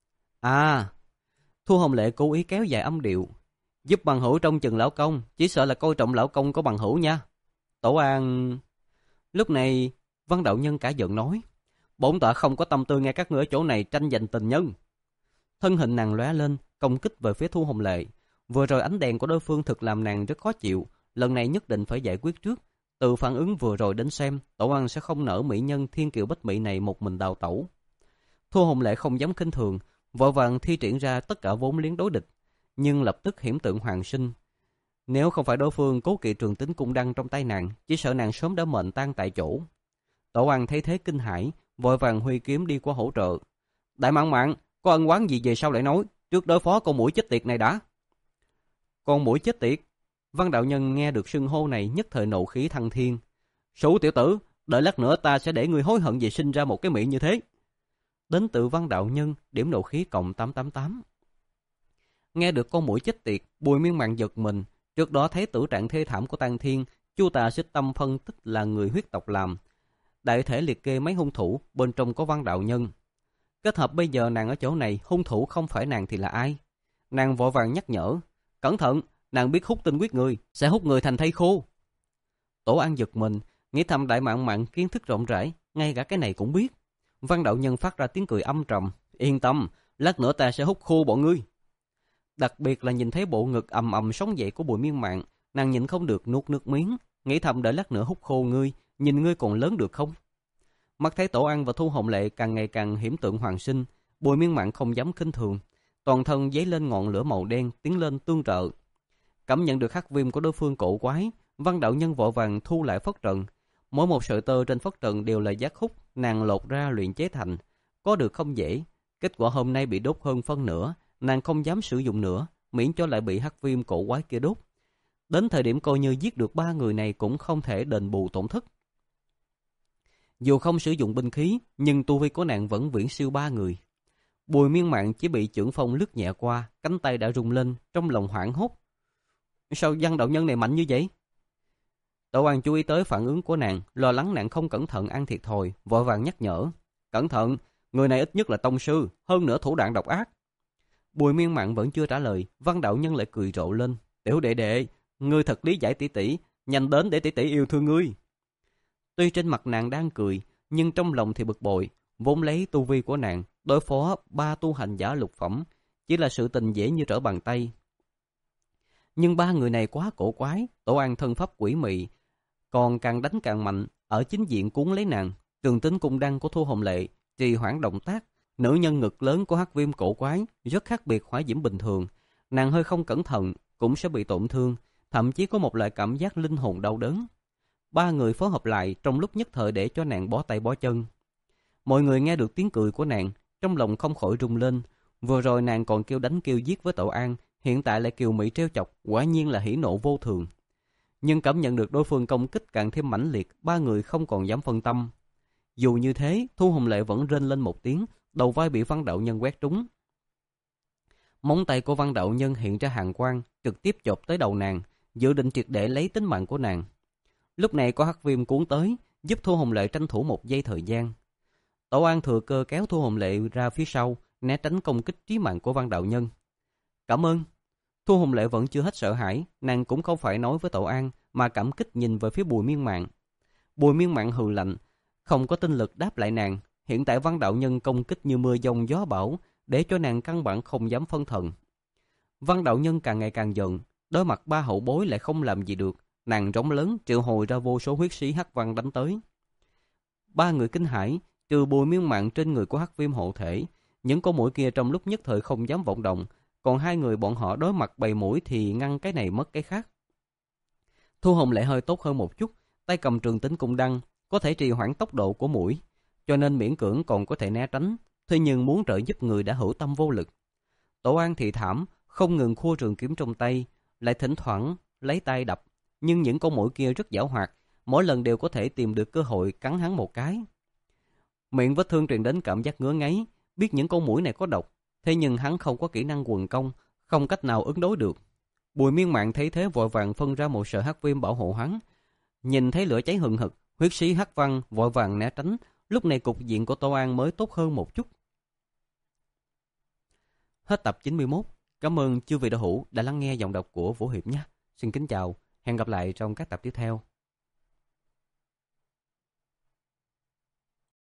À, Thu Hồng Lệ cố ý kéo dài âm điệu, giúp bằng hữu trông chừng lão công, chỉ sợ là coi trọng lão công có bằng hữu nha. Tổ An... Lúc này, Văn Đạo Nhân cả giận nói: Bổn tọa không có tâm tư nghe các ngươi ở chỗ này tranh giành tình nhân. Thân hình nàng lóe lên, công kích về phía Thu Hồng Lệ. Vừa rồi ánh đèn của đối phương thực làm nàng rất khó chịu, lần này nhất định phải giải quyết trước. Từ phản ứng vừa rồi đến xem, Tổ An sẽ không nỡ mỹ nhân thiên kiều bách mỹ này một mình đào tẩu. Thu Hồng Lệ không dám khinh thường, vội vàng thi triển ra tất cả vốn liếng đối địch, nhưng lập tức hiểm tượng hoàng sinh. Nếu không phải đối phương cố kỵ trường tính cung đăng trong tay nàng, chỉ sợ nàng sớm đã mệnh tan tại chỗ. Tổ An thấy thế kinh hãi, vội vàng huy kiếm đi qua hỗ trợ. Đại Mãn Mạn, có ân oán gì về sau lại nói, trước đối phó con muỗi chết tiệt này đã. Con muỗi chết tiệt? Văn Đạo Nhân nghe được xưng hô này nhất thời nộ khí thăng thiên. Sủ tiểu tử, đợi lát nữa ta sẽ để ngươi hối hận vì sinh ra một cái miệng như thế. Đến từ Văn Đạo Nhân, điểm nộ khí cộng tám tám tám. Nghe được con muỗi chết tiệt, Bùi Miên Mạn giật mình. Trước đó thấy tử trạng thê thảm của Tang Thiên, Chu Tà Xích Tâm phân tích là người huyết tộc làm. Đại thể liệt kê mấy hung thủ, bên trong có Văn Đạo Nhân. Kết hợp bây giờ nàng ở chỗ này, hung thủ không phải nàng thì là ai? Nàng vội vàng nhắc nhở: Cẩn thận, nàng biết hút tinh huyết người, sẽ hút người thành thây khô. Tổ An giật mình, nghĩ thầm Đại Mạn Mạn kiến thức rộng rãi, ngay cả cái này cũng biết. Văn Đạo Nhân phát ra tiếng cười âm trầm: Yên tâm, lát nữa ta sẽ hút khô bọn ngươi. Đặc biệt là nhìn thấy bộ ngực ầm ầm sống dậy của Bùi Miên Mạn, nàng nhịn không được nuốt nước miếng, nghĩ thầm đợi lát nữa hút khô ngươi, nhìn ngươi còn lớn được không? Mắt thấy Tổ An và Thu Hồng Lệ càng ngày càng hiểm tượng hoàng sinh, Bùi Miên Mạn không dám khinh thường, toàn thân dấy lên ngọn lửa màu đen, tiến lên tương trợ. Cảm nhận được hắc viêm của đối phương cổ quái, Văn Đạo Nhân vội vàng thu lại phất trần. Mỗi một sợi tơ trên phất trần đều là giác hút, nàng lột ra luyện chế thành, có được không dễ. Kết quả hôm nay bị đốt hơn phân nửa, nàng không dám sử dụng nữa, miễn cho lại bị hắc viêm cổ quái kia đốt. Đến thời điểm coi như giết được ba người này cũng không thể đền bù tổn thất. Dù không sử dụng binh khí, nhưng tu vi của nàng vẫn viễn siêu ba người. Bùi Miên Mạn chỉ bị chưởng phong lướt nhẹ qua, cánh tay đã rung lên, trong lòng hoảng hốt. Sao Văn Đạo Nhân này mạnh như vậy? Tổ An chú ý tới phản ứng của nàng, lo lắng nàng không cẩn thận ăn thiệt thòi, vội vàng nhắc nhở: Cẩn thận, người này ít nhất là tông sư, hơn nữa thủ đoạn độc ác. Bùi Miên Mạn vẫn chưa trả lời, Văn Đạo Nhân lại cười rộ lên: Tiểu đệ đệ, ngươi thật lý giải tỷ tỷ, nhanh đến để tỷ tỷ yêu thương ngươi. Tuy trên mặt nàng đang cười, nhưng trong lòng thì bực bội, vốn lấy tu vi của nàng đối phó ba tu hành giả lục phẩm chỉ là sự tình dễ như trở bàn tay. Nhưng ba người này quá cổ quái, Tổ An thân pháp quỷ mị, còn càng đánh càng mạnh, ở chính diện cuốn lấy nàng. Trường tính cung đăng của Thu Hồng Lệ trì hoãn động tác, Nữ nhân ngực lớn của Hắc Viêm cổ quái, rất khác biệt hỏa diễm bình thường. Nàng hơi không cẩn thận cũng sẽ bị tổn thương, thậm chí có một loại cảm giác linh hồn đau đớn. Ba người phối hợp lại trong lúc nhất thời để cho nàng bó tay bó chân. Mọi người nghe được tiếng cười của nàng, trong lòng không khỏi rung lên. Vừa rồi nàng còn kêu đánh kêu giết với Tổ An, hiện tại lại kiều mỹ trêu chọc, quả nhiên là hỉ nộ vô thường. Nhưng cảm nhận được đối phương công kích càng thêm mãnh liệt, ba người không còn dám phân tâm. Dù như thế, Thu Hồng Lệ vẫn rên lên một tiếng, đầu vai bị Văn Đạo Nhân quét trúng. Móng tay của Văn Đạo Nhân hiện ra hàn quang, trực tiếp chộp tới đầu nàng, dự định triệt để lấy tính mạng của nàng. Lúc này có Hắc Viêm cuốn tới, giúp Thu Hồng Lệ tranh thủ một giây thời gian. Tổ An thừa cơ kéo Thu Hồng Lệ ra phía sau, né tránh công kích trí mạng của Văn Đạo Nhân. Cảm ơn. Thu Hồng Lệ vẫn chưa hết sợ hãi, nàng cũng không phải nói với Tổ An, mà cảm kích nhìn về phía Bùi Miên Mạn. Bùi Miên Mạn hừ lạnh, không có tinh lực đáp lại nàng. Hiện tại Văn Đạo Nhân công kích như mưa giông gió bão, để cho nàng căn bản không dám phân thần. Văn Đạo Nhân càng ngày càng giận, đối mặt ba hậu bối lại không làm gì được, nàng rống lớn triệu hồi ra vô số huyết sĩ hắc văn đánh tới. Ba người kinh hãi, trừ Bùi Miên Mạn trên người của Hắc Viêm hộ thể, những con muỗi kia trong lúc nhất thời không dám vọng động, còn hai người bọn họ đối mặt bầy muỗi thì ngăn cái này mất cái khác. Thu Hồng Lệ hơi tốt hơn một chút, tay cầm trường tính cung đăng, có thể trì hoãn tốc độ của muỗi, cho nên miễn cưỡng còn có thể né tránh, thế nhưng muốn trợ giúp người đã hữu tâm vô lực. Tổ An thì thảm, không ngừng khua trường kiếm trong tay, lại thỉnh thoảng lấy tay đập, nhưng những con muỗi kia rất giảo hoạt, mỗi lần đều có thể tìm được cơ hội cắn hắn một cái. Miệng vết thương truyền đến cảm giác ngứa ngáy, biết những con muỗi này có độc, thế nhưng hắn không có kỹ năng quần công, không cách nào ứng đối được. Bùi Miên Mạn thấy thế vội vàng phân ra một sợi hắc viêm bảo hộ hắn. Nhìn thấy lửa cháy hừng hực, huyết sĩ hắc văn vội vàng né tránh, lúc này cục diện của Tô An mới tốt hơn một chút. Hết tập chín mươi mốt. Cảm ơn chư vị đạo hữu đã lắng nghe giọng đọc của Vũ Hiệp nhé. Xin kính chào, hẹn gặp lại trong các tập tiếp theo.